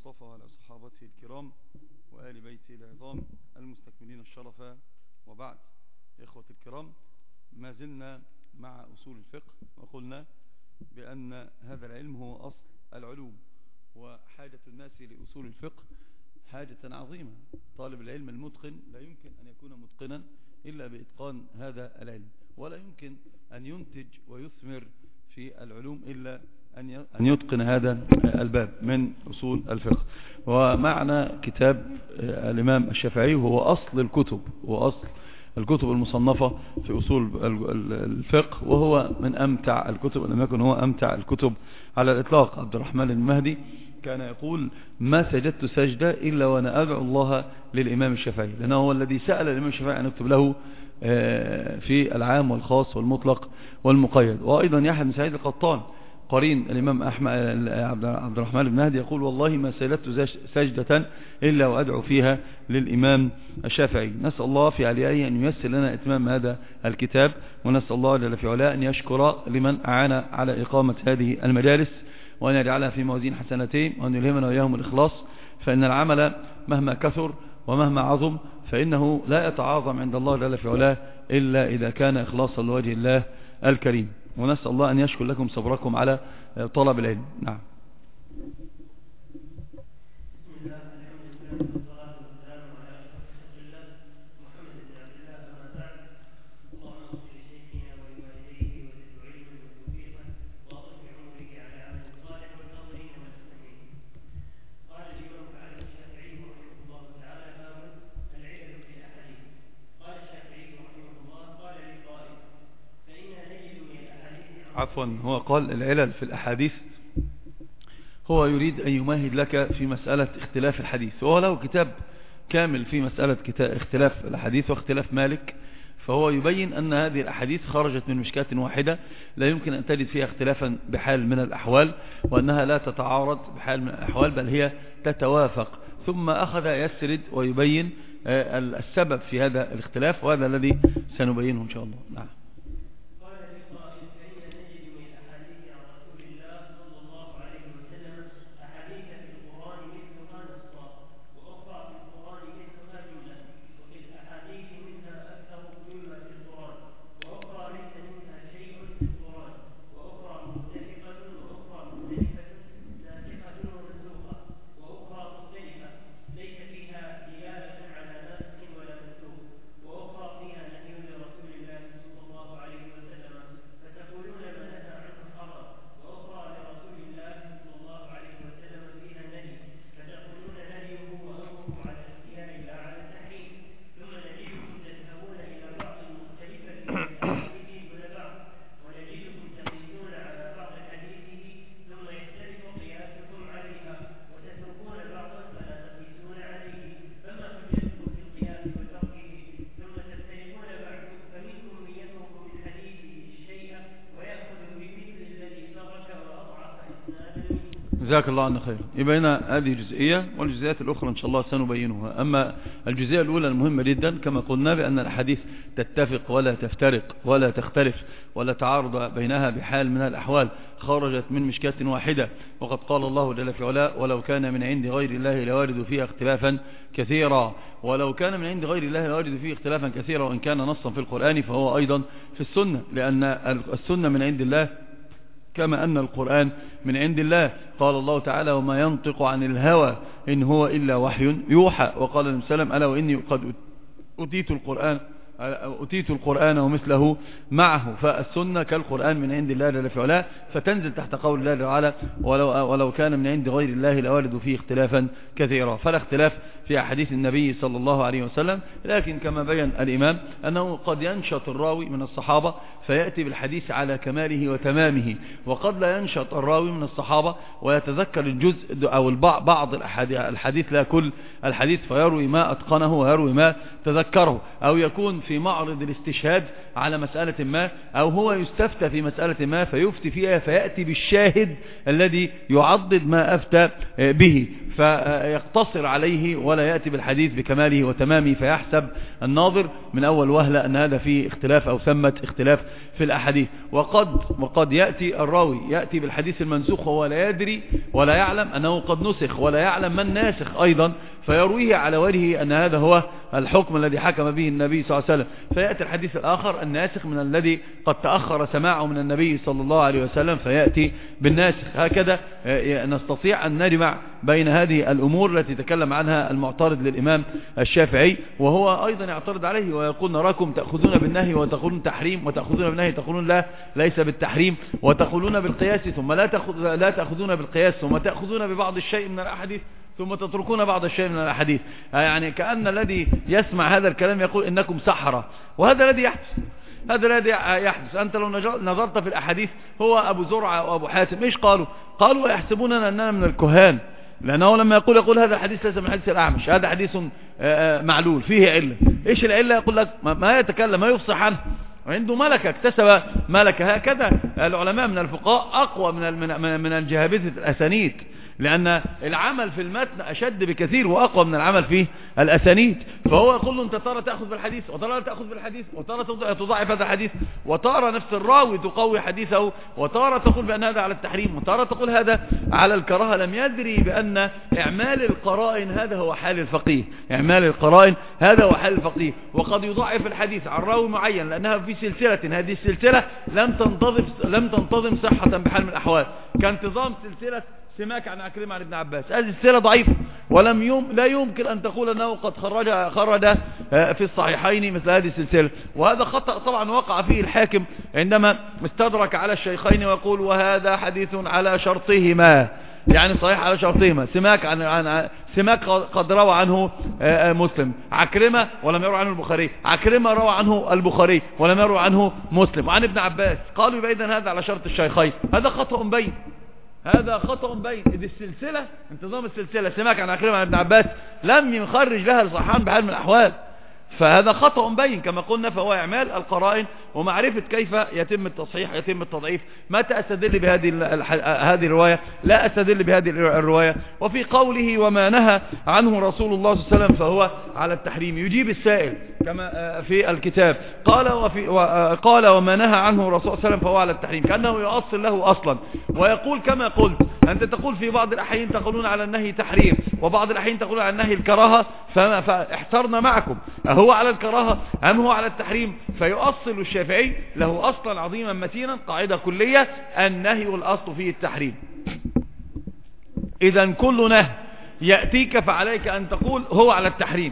المصطفى وعلى صحابته الكرام وآل بيته العظام المستكملين الشرف، وبعد. إخوة الكرام، ما زلنا مع أصول الفقه، وقلنا بأن هذا العلم هو أصل العلوم، وحاجة الناس لأصول الفقه حاجة عظيمة. طالب العلم المتقن لا يمكن أن يكون متقنا إلا بإتقان هذا العلم، ولا يمكن أن ينتج ويثمر في العلوم إلا أن يتقن هذا الباب من أصول الفقه. ومعنى كتاب الإمام الشافعي وهو أصل الكتب، وأصل الكتب المصنفة في أصول الفقه، وهو من أمتع الكتب، لم يكن هو أمتع الكتب على الإطلاق. عبد الرحمن المهدي كان يقول: ما سجدت سجدة إلا وأنا أدعو الله للإمام الشافعي، لأنه هو الذي سأل الإمام الشافعي أن يكتب له في العام والخاص والمطلق والمقيد. وأيضا يحيى بن سعيد القطان قرين الإمام عبد الرحمن بن مهدي يقول: والله ما سجدت سجدة إلا وأدعو فيها للإمام الشافعي. نسأل الله في عليائه أن ييسر لنا إتمام هذا الكتاب، ونسأل الله جل في علاه أن يشكر لمن أعان على إقامة هذه المجالس، وأن يجعلها في موازين حسنتين، وأن يلهمنا وإياهم الإخلاص. فإن العمل مهما كثر ومهما عظم فإنه لا يتعاظم عند الله جل في علاه إلا إذا كان إخلاصا لوجه الله الكريم. ونسأل الله أن يشكر لكم صبركم على طلب العلم. نعم. عفوا، هو قال العلل في الأحاديث، هو يريد أن يمهد لك في مسألة اختلاف الحديث، وهو له كتاب كامل في مسألة اختلاف الحديث واختلاف مالك، فهو يبين أن هذه الأحاديث خرجت من مشكاة واحدة لا يمكن أن تجد فيها اختلافا بحال من الأحوال، وأنها لا تتعارض بحال من الأحوال، بل هي تتوافق. ثم أخذ يسرد ويبين السبب في هذا الاختلاف، وهذا الذي سنبينه إن شاء الله. نعم. جزاك الله عنه خير. يبقى هنا هذه جزئية، والجزئيات الأخرى إن شاء الله سنبينها. أما الجزئية الأولى المهمة جدا كما قلنا بأن الحديث تتفق ولا تفترق ولا تختلف ولا تعارض بينها بحال من الأحوال، خرجت من مشكاة واحدة. وقد قال الله جل في علاه: ولو كان من عند غير الله لوارد فيها اختلافا كثيرا. ولو كان من عند غير الله لوارد فيه اختلافا كثيرا، وإن كان نصا في القرآن فهو أيضا في السنة، لأن السنة من عند الله كما أن القرآن من عند الله. قال الله تعالى: وما ينطق عن الهوى إن هو إلا وحي يوحى. وقال النبي صلى الله عليه وسلم: ألا وإني قد أتيت القرآن ومثله معه. فالسنة كالقرآن من عند الله جل في علاه، فتنزل تحت قول الله تعالى: ولو كان من عند غير الله لوارد فيه اختلافا كثيرا. فلا اختلاف في أحاديث النبي صلى الله عليه وسلم، لكن كما بين الإمام أنه قد ينشط الراوي من الصحابة فيأتي بالحديث على كماله وتمامه، وقد لا ينشط الراوي من الصحابة ويتذكر الجزء أو بعض الحديث لا كل الحديث، فيروي ما أتقنه ويروي ما تذكره، أو يكون في معرض الاستشهاد على مسألة ما، أو هو يستفتى في مسألة ما فيفتي فيها فيأتي بالشاهد الذي يعضد ما أفتى به فيقتصر عليه ولا يأتي بالحديث بكماله وتمامه، فيحسب الناظر من أول وهلة أن هذا فيه اختلاف أو ثمة اختلاف في الأحاديث. وقد يأتي الراوي يأتي بالحديث المنسوخ وهو لا يدري ولا يعلم أنه قد نسخ، ولا يعلم من ناسخ أيضا، فيرويه على وجهه أن هذا هو الحكم الذي حكم به النبي صلى الله عليه وسلم، فيأتي الحديث الآخر الناسخ من الذي قد تأخر سماعه من النبي صلى الله عليه وسلم فيأتي بالناسخ. هكذا نستطيع أن نجمع بين هذه الأمور التي تكلم عنها المعترض للإمام الشافعي، وهو أيضا يعترض عليه ويقول: نراكم تأخذون بالنهي وتقولون تحريم، وتأخذون بالنهي تقولون لا ليس بالتحريم، وتقولون بالقياس ثم لا تأخذون بالقياس، ثم تأخذون ببعض الشيء من الأحاديث ثم تتركون بعض الشيء من الأحاديث. يعني كأن الذي يسمع هذا الكلام يقول إنكم سحرة، وهذا الذي يحدث. أنت لو نظرت في الأحاديث، هو أبو زرعة وأبو حاتم إيش قالوا يحسبوننا أننا من الكهان، لأنه لما يقول هذا الحديث ليس من حديث الأعمش، هذا حديث معلول فيه علة. إيش العلة؟ يقول لك ما يتكلم، ما يفصح عنه، عنده ملكة، اكتسب ملكة. هكذا العلماء من الفقهاء أقوى من الجهابذة الأسانيد، لأن العمل في المتن أشد بكثير وأقوى من العمل في الأسانيد. فهو يقول له: أنت ترى تأخذ بالحديث، وترى لا تأخذ بالحديث، وترى تضاعف هذا الحديث، وترى نفس الراوي تقوي حديثه، وترى تقول بأن هذا على التحريم، وترى تقول هذا على الكراهة. لم يدري بأن إعمال القرائن هذا هو حال الفقيه، إعمال القرائن هذا هو حال الفقيه. وقد يضاعف الحديث عن راوي معين لأنها في سلسلة، هذه السلسلة لم تنتظم صحة بحال من الأحوال، كانتظام سلسلة سماك عن عكرمة عن ابن عباس. هذه السلسلة ضعيفة، لا يمكن أن تقول أنه قد خرج في الصحيحين مثل هذه السلسلة. وهذا خطأ طبعا وقع فيه الحاكم عندما استدرك على الشيخين ويقول: وهذا حديث على شرطهما، يعني صحيح على شرطهما. سماك قد روى عنه مسلم، عكرمة ولم يروى عنه البخاري، عكرمة روى عنه البخاري ولم يروى عنه مسلم، وعن ابن عباس. قالوا بإذن هذا على شرط الشيخين. هذا خطأ بين، إذ السلسلة انتظام السلسلة سماك عن عكرمة عن ابن عباس لم يخرج لها الصحيحان بحال من الأحوال، فهذا خطأ بين كما قلنا. فهو إعمال القرائن ومعرفة كيف يتم التصحيح يتم التضعيف. متى أستدل بهذه هذه الرواية؟ لا أستدل بهذه الرواية. وفي قوله: وما نهى عنه رسول الله صلى الله عليه وسلم فهو على التحريم، يجيب السائل كما في الكتاب قال وما نهى عنه رسول الله صلى الله عليه وسلم فهو على التحريم، كأنه يؤصل له أصلا. ويقول كما قلت، أنت تقول في بعض الأحيان تقولون على النهي تحريم، وبعض الأحيان تقولون على النهي الكراهة، فاحترنا معكم هو على الكراهة أم هو على التحريم؟ فيؤصل الشافعي له أصلا عظيما متينا، قاعدة كلية: النهي والأصل فيه التحريم. إذا كل نهي يأتيك فعليك أن تقول هو على التحريم.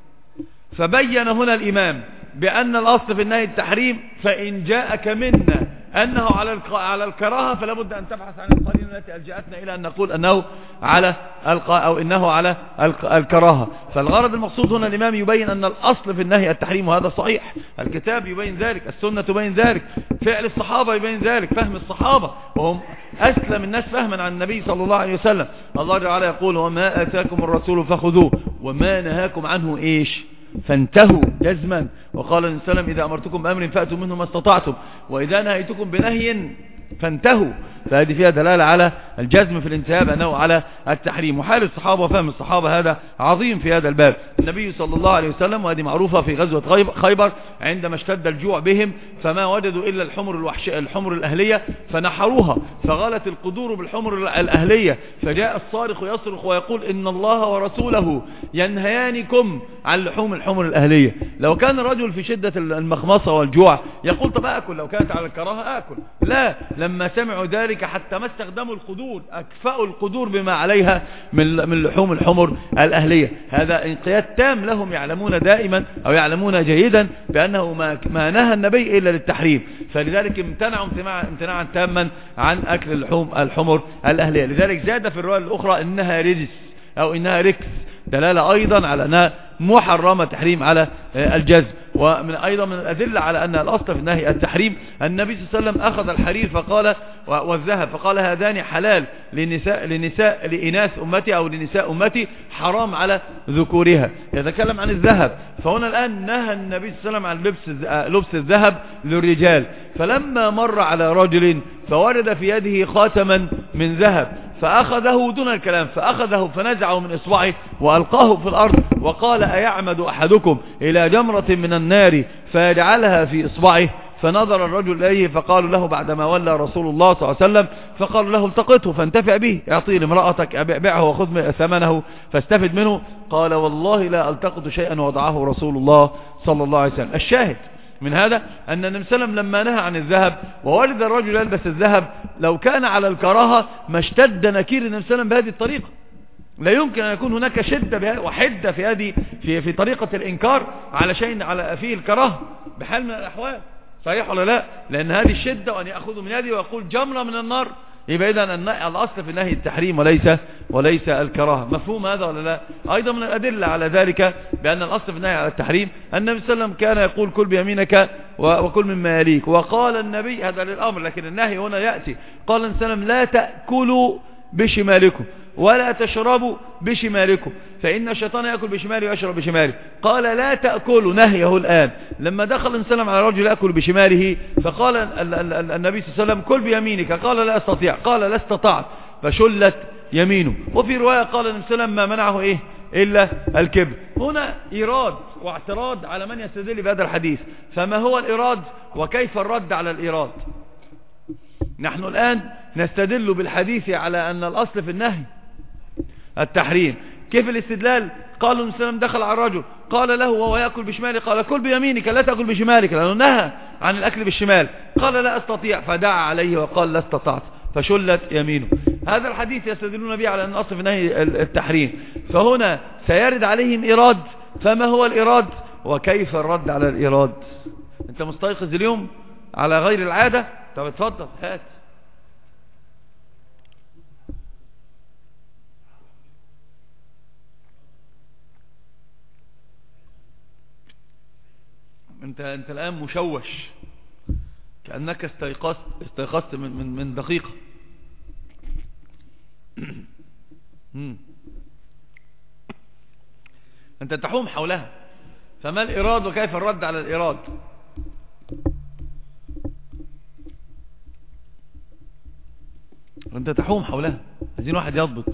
فبين هنا الإمام بأن الأصل في النهي التحريم، فإن جاءك منا أنه على الكراهة فلا بد أن تبحث عن القرينة التي ألجأتنا إلى أن نقول أنه على أو إنه على الكراهة. فالغرض المقصود هنا الإمام يبين أن الأصل في النهي التحريم، وهذا صحيح. الكتاب يبين ذلك، السنة تبين ذلك، فعل الصحابة يبين ذلك، فهم الصحابة وهم أسلم الناس فهما عن النبي صلى الله عليه وسلم. الله تعالى يقول: وما آتاكم الرسول فخذوه وما نهاكم عنه إيش فانتهوا جزما. وقال النبي صلى الله عليه وسلم: إذا أمرتكم بأمر فأتوا منه ما استطعتم، وإذا نهيتكم بنهي فانتهوا. فهذه فيها دلالة على الجزم في الانتهاء بأنه على التحريم. وحال الصحابة وفهم الصحابة هذا عظيم في هذا الباب. النبي صلى الله عليه وسلم، وهذه معروفة في غزوة خيبر، عندما اشتد الجوع بهم فما وجدوا إلا الحمر الأهلية فنحروها، فغلت القدور بالحمر الأهلية، فجاء الصارخ يصرخ ويقول: إن الله ورسوله ينهيانكم عن لحوم الحمر الأهلية. لو كان الرجل في شدة المخمصة والجوع يقول: طب أكل، لو كانت على الكراهة أكل. لا، لما سمعوا ذلك حتى ما استخدموا القدور، أكفأوا القدور بما عليها من لحوم الحمر الأهلية. هذا انقياد تام لهم، يعلمون دائما أو يعلمون جيدا بأنه ما نهى النبي إلا للتحريم، فلذلك امتنعوا امتناعا تاما عن أكل الحمر الأهلية. لذلك زاد في الرواية الأخرى إنها رجس أو إنها ركس، دلالة أيضا على أنها محرمة تحريم على الجزم. أيضا من الأدلة على أن الأصل في النهي التحريم، النبي صلى الله عليه وسلم أخذ الحرير فقال والذهب فقال: هذان حلال لإناث أمتي أو لنساء أمتي، حرام على ذكورها. يتكلم عن الذهب، فهنا الآن نهى النبي صلى الله عليه وسلم عن لبس الذهب للرجال. فلما مر على رجل فورد في يده خاتما من ذهب فأخذه دون الكلام، فأخذه فنزعه من إصبعه وألقاه في الأرض وقال أيعمد أحدكم إلى جمرة من النار فيجعلها في إصبعه؟ فنظر الرجل إليه فقالوا له بعدما ولى رسول الله صلى الله عليه وسلم، فقالوا له التقطه فانتفع به، اعطيه لامرأتك، بيعه وخذ ثمنه فاستفد منه. قال والله لا التقط شيئا وضعه رسول الله صلى الله عليه وسلم. الشاهد من هذا أن النبي صلى الله عليه وسلم لما نهى عن الذهب وولد الرجل يلبس الذهب، لو كان على الكراهة ما اشتد نكير النبي صلى الله عليه وسلم بهذه الطريقة. لا يمكن أن يكون هناك شدة وحدة في هذه في طريقة الإنكار على شيء على فيه الكراهة بحال من الأحوال. صحيح ولا لا؟ لأن هذه الشدة، وأن يأخذ من يدي ويقول جمرة من النار، يبقى إذن الأصل في النهي التحريم وليس الكراهة. مفهوم هذا ولا لا؟ أيضا من الأدلة على ذلك بأن الأصل في النهي على التحريم النبي صلى الله عليه وسلم كان يقول كل بيمينك وكل مما يليك. وقال النبي هذا للأمر، لكن النهي هنا يأتي، قال النبي صلى الله عليه وسلم لا تأكلوا بشمالكم ولا تشربوا بشمالكم فإن الشيطان يأكل بشماله ويشرب بشماله. قال لا تأكلوا، نهيه الآن. لما دخل النبي على رجل يأكل بشماله فقال النبي صلى الله عليه وسلم كل بيمينك، قال لا أستطيع، قال لا استطعت، فشلت يمينه. وفي رواية قال النبي صلى الله عليه وسلم ما منعه إيه إلا الكبر. هنا إيراد واعتراض على من يستدل بهذا الحديث. فما هو الإيراد وكيف الرد على الإيراد؟ نحن الآن نستدل بالحديث على أن الأصل في النهي التحريم. كيف الاستدلال؟ قالوا النبي صلى الله عليه وسلم دخل على الرجل قال له وهو يأكل بشماله، قال كل بيمينك لا تأكل بشمالك، لأنه نهى عن الأكل بالشمال. قال لا أستطيع، فدعا عليه وقال لا استطعت، فشلت يمينه. هذا الحديث يستدلون به على أن الأصل في النهي التحريم. فهنا سيرد عليهم إيراد. فما هو الإيراد وكيف الرد على الإيراد؟ أنت مستيقظ اليوم على غير العادة؟ طب اتفضل هات. انت الآن مشوش كأنك استيقظت من دقيقة. انت تحوم حولها. فما الإيراد وكيف الرد على الإيراد؟ انت تحوم حولها، عايزين واحد يضبط.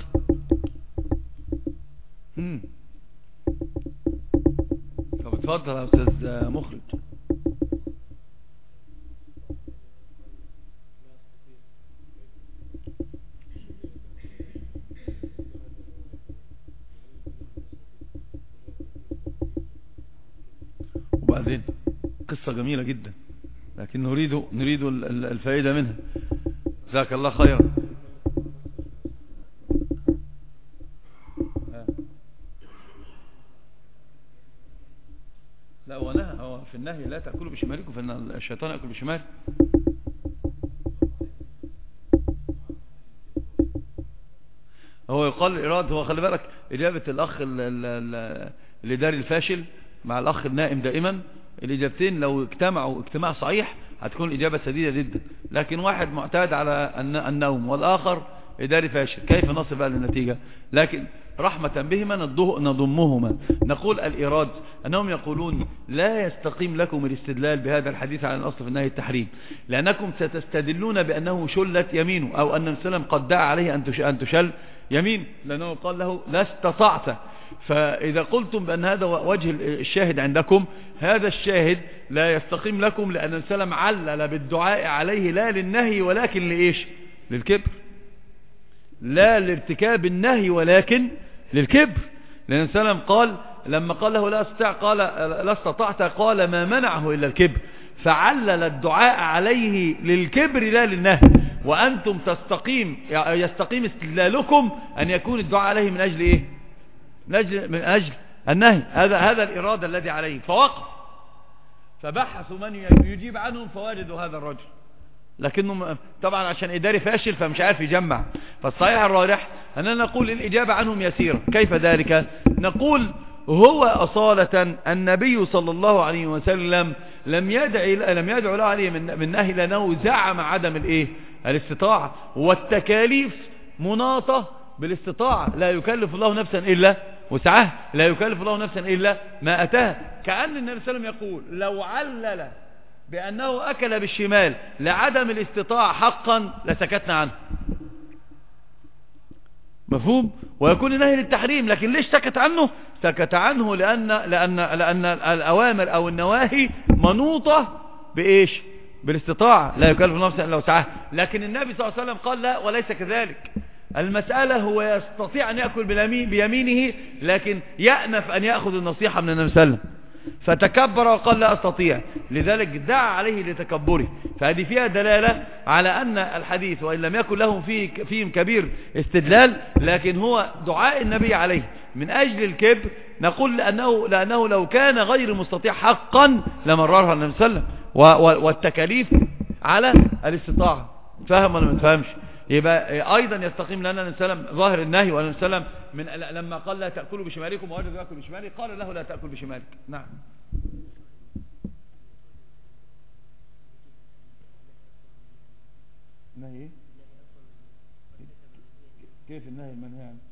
طب اتفضل يا أستاذ مخرج. وبعدين قصة جميلة جدا، لكن نريد الفائدة منها. جزاك الله خيرا. لا هو في النهي لا تأكلوا بشمالكم فإن الشيطان يأكل بشمال. هو يقال الإراد. هو خلي بالك إجابة الأخ الإداري الفاشل مع الأخ النائم دائما، الإجابتين لو اجتمعوا اجتماع صحيح هتكون الإجابة سديدة جدا. لكن واحد معتاد على النوم والآخر إداري فاشل، كيف نصل بقى للنتيجة؟ لكن رحمة بهما نضمهما. نقول الإيراد أنهم يقولون لا يستقيم لكم الاستدلال بهذا الحديث عن الأصل في النهي التحريم، لأنكم ستستدلون بأنه شلت يمينه، أو أن السلام قد دعا عليه أن تشل يمين، لأنه قال له لا استطعت. فإذا قلتم بأن هذا وجه الشاهد عندكم، هذا الشاهد لا يستقيم لكم، لأن السلام علل بالدعاء عليه لا للنهي ولكن لإيش؟ للكبر. لا لارتكاب النهي ولكن للكبر. لأن السلام قال لما قال له لا استطاع، قال لا استطعت، قال ما منعه إلا الكبر، فعلل الدعاء عليه للكبر لا للنهي. وأنتم يستقيم استدلالكم أن يكون الدعاء عليه من أجل إيه؟ من أجل النهي. هذا الإرادة الذي عليه. فوقف فبحثوا من يجيب عنهم فوجدوا هذا الرجل، لكنه طبعا عشان إداري فاشل فمش عارف يجمع. فالصحيح الراجح أننا نقول الإجابة عنهم يسيرة. كيف ذلك؟ نقول هو أصالة النبي صلى الله عليه وسلم لم يدعو له عليه من نهي، لأنه زعم عدم الاستطاعة، والتكاليف مناطة بالاستطاعة. لا يكلف الله نفسا إلا وسعها، لا يكلف الله نفسا إلا ما أتاها. كأن النبي صلى الله عليه وسلم يقول لو علل بأنه أكل بالشمال لعدم الاستطاعة حقا لسكتنا عنه. مفهوم؟ ويكون النهي للتحريم. لكن ليش سكت عنه؟ سكت عنه لأن الأوامر أو النواهي منوطة بإيش؟ بالاستطاعة، لا يكلف نفسا إلا وسعها. لكن النبي صلى الله عليه وسلم قال لا وليس كذلك. المسألة هو يستطيع أن يأكل بيمينه، لكن يأنف أن يأخذ النصيحة من النبي صلى الله عليه وسلم، فتكبر وقال لا أستطيع، لذلك دعا عليه لتكبره. فهذه فيها دلالة على أن الحديث وإن لم يكن لهم فيهم كبير استدلال، لكن هو دعاء النبي عليه من أجل الكبر. نقول لأنه لو كان غير مستطيع حقا لمررها النبي صلى الله عليه وسلم، والتكاليف على الاستطاعة. فهم ولا ما تفهمش؟ يبقى أيضا يستقيم لنا النبي صلى الله عليه وسلم ظاهر النهي، والنبي صلى الله عليه وسلم لما قال لا تأكلوا بشمالكم ووجد يأكل بشماله قال له لا تأكل بشمالك. نعم. نهي كيف النهي المنهي عنه؟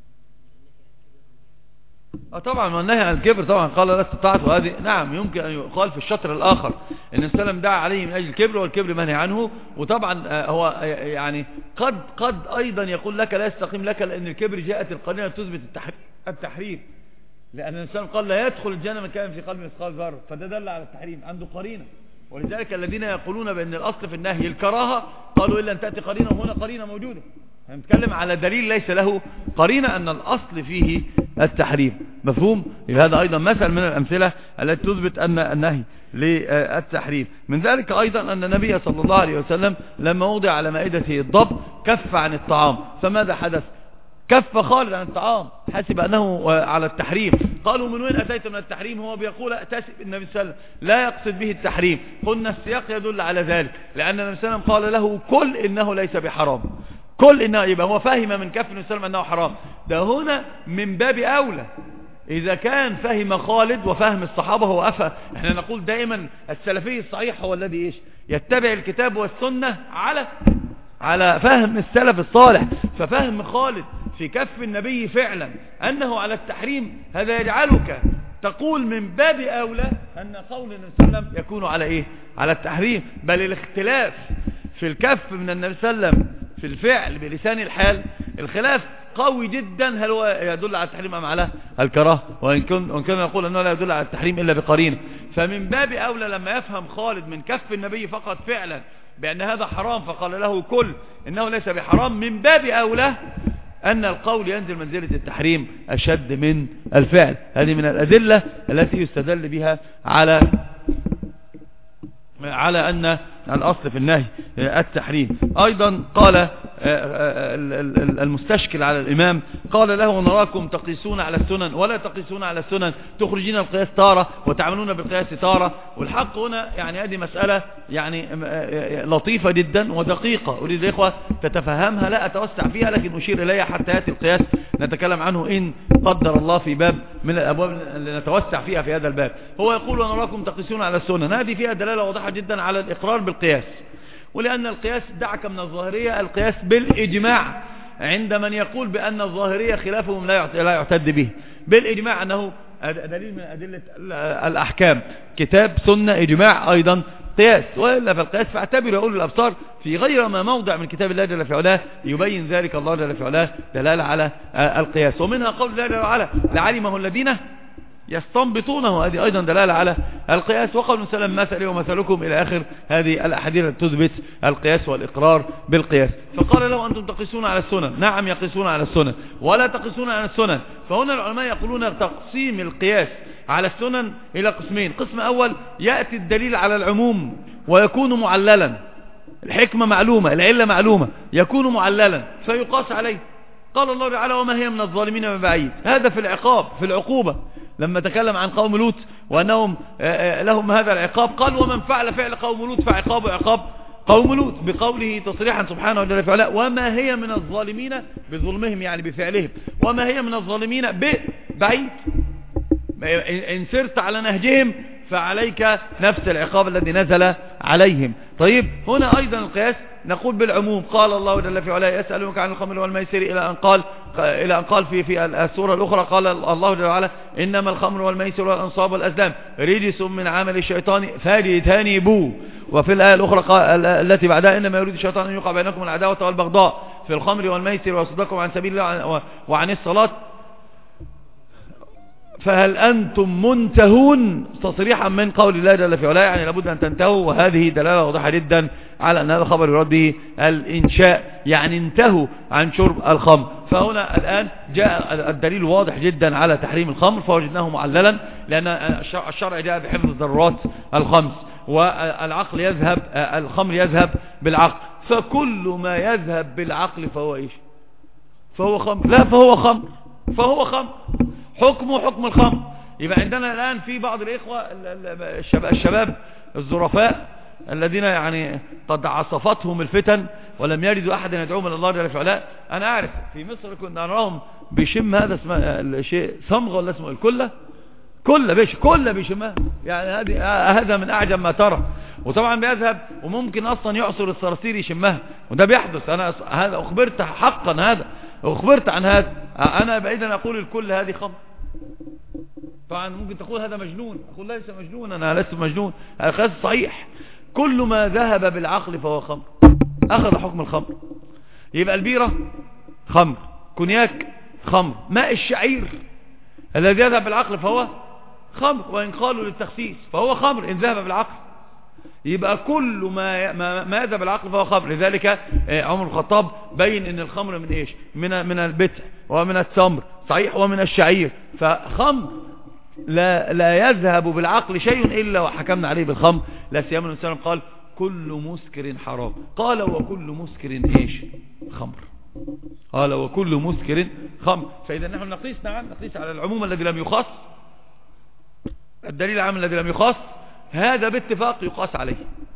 طبعا والنهي عن الكبر طبعا قال لا استطعت، وهذه نعم يمكن أن يقال في الشطر الآخر ان السلام دعا عليه من أجل الكبر، والكبر منهي عنه. وطبعا هو يعني قد أيضا يقول لك لا يستقيم لك، لأن الكبر جاءت القرينة تثبت التحريم، لأن الإنسان قال لا يدخل الجنة من كان في قلب مثقال ذرة، فده دل على التحريم، عنده قرينة. ولذلك الذين يقولون بأن الأصل في النهي الكراهة قالوا إلا أن تأتي قرينة، وهنا قرينة موجودة. هنتكلم على دليل ليس له قرينة أن الأصل فيه التحريم. مفهوم؟ هذا أيضا مثل من الأمثلة التي تثبت أن النهي للتحريم. من ذلك أيضا أن النبي صلى الله عليه وسلم لما وضع على مائدته الضب كف عن الطعام، فماذا حدث؟ كف خالد عن الطعام، حسب أنه على التحريم. قالوا من وين أتيت من التحريم؟ هو بيقول أتسب النبي صلى الله عليه وسلم، لا يقصد به التحريم. قلنا السياق يدل على ذلك، لأن النبي صلى الله عليه وسلم قال له كل إنه ليس بحرام، كل إنه، يبقى هو فهم من كف النبي صلى الله عليه وسلم أنه حرام. ده هنا من باب أولى إذا كان فهم خالد وفهم الصحابة هو أفهم. احنا نقول دائما السلفي الصحيح هو الذي إيش؟ يتبع الكتاب والسنة على فهم السلف الصالح. ففهم خالد في كف النبي فعلا أنه على التحريم، هذا يجعلك تقول من باب أولى أن قول النبي صلى الله عليه وسلم يكون على إيه؟ على التحريم. بل الاختلاف في الكف من النبي صلى الله عليه وسلم في الفعل بلسان الحال، الخلاف قوي جدا، هل هو يدل على التحريم أم على الكراهه؟ وإن كان يقول أنه لا يدل على التحريم إلا بقرينه. فمن باب أولى لما يفهم خالد من كف النبي فقط فعلا بأن هذا حرام فقال له كل إنه ليس بحرام، من باب أولى أن القول ينزل منزلة التحريم أشد من الفعل. هذه من الأدلة التي يستدل بها على أن الأصل في النهي التحريم. أيضا قال المستشكل على الإمام، قال له نراكم تقيسون على السنن ولا تقيسون على السنن، تخرجين القياس تارة وتعملون بالقياس تارة. والحق هنا يعني هذه مسألة يعني لطيفة جدا ودقيقة، أريد الإخوة تتفهمها، لا أتوسع فيها لكن أشير إليها حتى يأتي القياس نتكلم عنه إن قدر الله في باب من الأبواب اللي نتوسع فيها في هذا الباب. هو يقول ونراكم تقيسون على السنن، هذه فيها دلالة واضحة جدا على الإقرار بالقياس. ولأن القياس دعك من الظاهرية، القياس بالإجماع عند من يقول بأن الظاهرية خلافهم لا يعتد به، بالإجماع أنه دليل من أدلة الأحكام، كتاب سنة إجماع أيضا قياس. وإلا فالقياس فاعتبروا أولي الأبصار في غير ما موضع من كتاب الله جل في علاه يبين ذلك الله جل في علاه دلالة على القياس. ومنها قول الله جل وعلا لعلمه الذين يستنبطونه، هذه أيضا دلالة على القياس. وقال سلم مثلي ومثلكم إلى آخر هذه الأحاديث التي تثبت القياس والإقرار بالقياس. فقال له أنتم تقيسون على السنن، نعم يقيسون على السنن ولا تقيسون على السنن. فهنا العلماء يقولون تقسيم القياس على السنن إلى قسمين. قسم أول يأتي الدليل على العموم ويكون معللا، الحكمة معلومة العلة معلومة، يكون معللا فيقاس عليه. قال الله تعالى وما هي من الظالمين ببعيد، هذا في العقاب في العقوبة. لما تكلم عن قوم لوط وأنهم لهم هذا العقاب قال ومن فعل فعل قوم لوط فعقابه عقاب قوم لوط، بقوله تصريحا سبحانه وتعالى في علاء وما هي من الظالمين بظلمهم يعني بفعلهم، وما هي من الظالمين ببعيد، إن سرت على نهجهم فعليك نفس العقاب الذي نزل عليهم. طيب هنا أيضا القياس نقول بالعموم. قال الله جل في علاه يسألونك عن الخمر والميسر إلى أن قال في السورة الأخرى قال الله جل وعلا إنما الخمر والميسر والأنصاب والأزلام رجس من عمل الشيطان فاجتنبوه. وفي الآية الأخرى التي بعدها إنما يريد الشيطان أن يوقع بينكم العداوة والبغضاء في الخمر والميسر ويصدكم عن سبيل الله وعن الصلاة فهل أنتم منتهون تصريحا من قول الله جل في علاه، يعني لابد أن تنتهوا، وهذه دلالة واضحة جدا على أن هذا خبر يراد به الإنشاء، يعني انتهوا عن شرب الخمر. فهنا الآن جاء الدليل واضح جدا على تحريم الخمر فوجدناه معللا، لأن الشرع جاء بحفظ الضرورات الخمس، والعقل يذهب، الخمر يذهب بالعقل، فكل ما يذهب بالعقل فهو إيش؟ فهو خمر. لا، فهو خمر حكمه حكم الخمر. يبقى عندنا الآن في بعض الإخوة الشباب الظرفاء الذين يعني قد عصفتهم الفتن ولم يجدوا أحدا يدعوهم إلى الله جل في علاه. أنا أعرف في مصر كنا نراهم بيشم هذا اسمه الشيء صمغ ولا اسمه كله بيشمها، يعني هذا من أعجب ما ترى. وطبعا بيذهب وممكن أصلا يعصر الصراصير يشمها، وده بيحدث. أنا هذا أخبرت حقا، أخبرت عن هذا. أنا بعيدا أقول الكل هذه خمر. طبعا ممكن تقول هذا مجنون، أقول ليس مجنون، أنا لست مجنون، هذا صحيح. كل ما ذهب بالعقل فهو خمر، أخذ حكم الخمر. يبقى البيرة خمر، كونياك خمر، ماء الشعير الذي يذهب بالعقل فهو خمر، وإن قالوا للتخسيس فهو خمر إن ذهب بالعقل. يبقى كل ما يذهب بالعقل فهو خمر. لذلك عمر الخطاب بين ان الخمر من ايش؟ من البتع ومن التمر، صحيح، ومن الشعير. فخمر لا يذهب بالعقل شيء الا وحكمنا عليه بالخمر. لا سيما النبي صلى الله عليه وسلم قال كل مسكر حرام، قال وكل مسكر ايش؟ خمر. قال وكل مسكر خمر. فاذا نحن نقيس على العموم الذي لم يخص، الدليل العام الذي لم يخص، هذا باتفاق يقاس عليه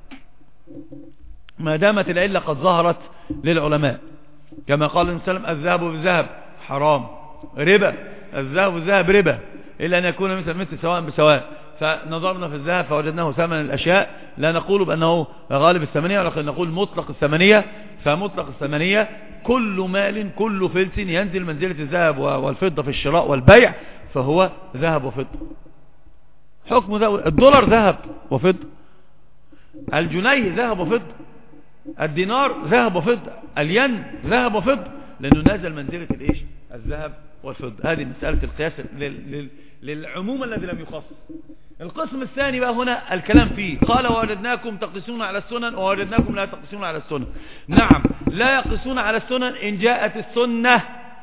ما دامت العلة قد ظهرت للعلماء. كما قال النبي صلى الله عليه وسلم الذهب بالذهب حرام، ربا، الذهب بالذهب ربا، إلا أن يكون مثل سواء بسواء. فنظرنا في الذهب فوجدناه ثمن الأشياء، لا نقول بأنه غالب الثمنية، ولكن نقول مطلق الثمنية. فمطلق الثمنية كل مال كل فلس ينزل منزلة الذهب والفضة في الشراء والبيع فهو ذهب وفضة. حكم ذهب. الدولار ذهب وفضة، الجنيه ذهب وفضة، الدينار ذهب وفضة، الين ذهب وفضة، لأنه نازل منزلة الإيش؟ الذهب والفضة. هذه مسألة القياس للعموم الذي لم يخص. القسم الثاني بقى هنا الكلام فيه، قال ووجدناكم تقيسون على السنن ووجدناكم لا تقيسون على السنن. نعم، لا يقيسون على السنن إن جاءت السنة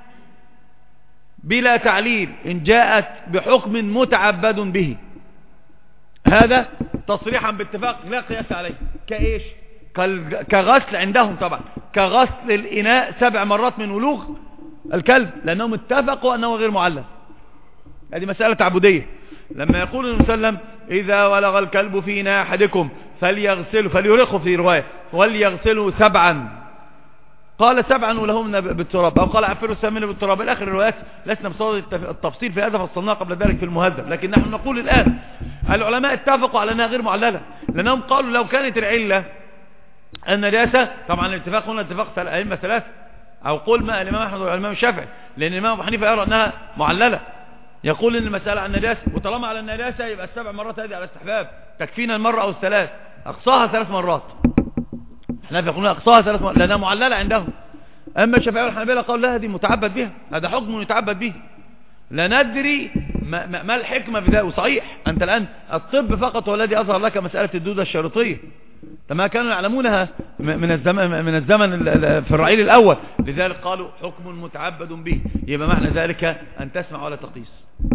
بلا تعليل، إن جاءت بحكم متعبد به، هذا تصريحا باتفاق لا قياس عليه. كإيش؟ كغسل عندهم طبعا، كغسل الإناء 7 مرات من ولوغ الكلب، لأنهم اتفقوا أنه غير معلل. هذه مسألة تعبدية. لما يقول النبي صلى الله عليه وسلم إذا ولغ الكلب في إناء أحدكم فليغسله، فليرقه في رواية، وليغسله 7، قال 7 ولهمن بالتراب، أو قال عفروا 8 بالتراب، إلى آخر الروايات. لسنا بصدد التفصيل في هذا، فصلناه قبل ذلك في المهذب. لكن نحن نقول الآن العلماء اتفقوا على أنها غير معللة، لأنهم قالوا لو كانت العلة النجاسة، طبعا الاتفاق هنا اتفاق الأئمة 3، أو قول ما الإمام أحمد والإمام الشافعي، لأن الإمام أبو حنيفة يرى أنها معللة، يقول إن المسألة عن النجاسة، وطالما على النجاسة يبقى 7 مرات هذه على استحباب، تكفينا المرة أو ال3، أقصاها 3 مرات. احنا يقولون أقصاها 3 مرات لأنها معللة عندهم. أما الشافعي والحنابلة قالوا لا، هذه متعبد بها، هذا حكم يتعبد به، لا ندري ما الحكمة في ذلك. وصحيح أنت الآن الطب فقط هو الذي أظهر لك مسألة الدودة الشريطية، ما كانوا يعلمونها من الزمن في الرعيل الأول، لذلك قالوا حكم متعبد به. يبقى معنى ذلك أن تسمع ولا تقيس.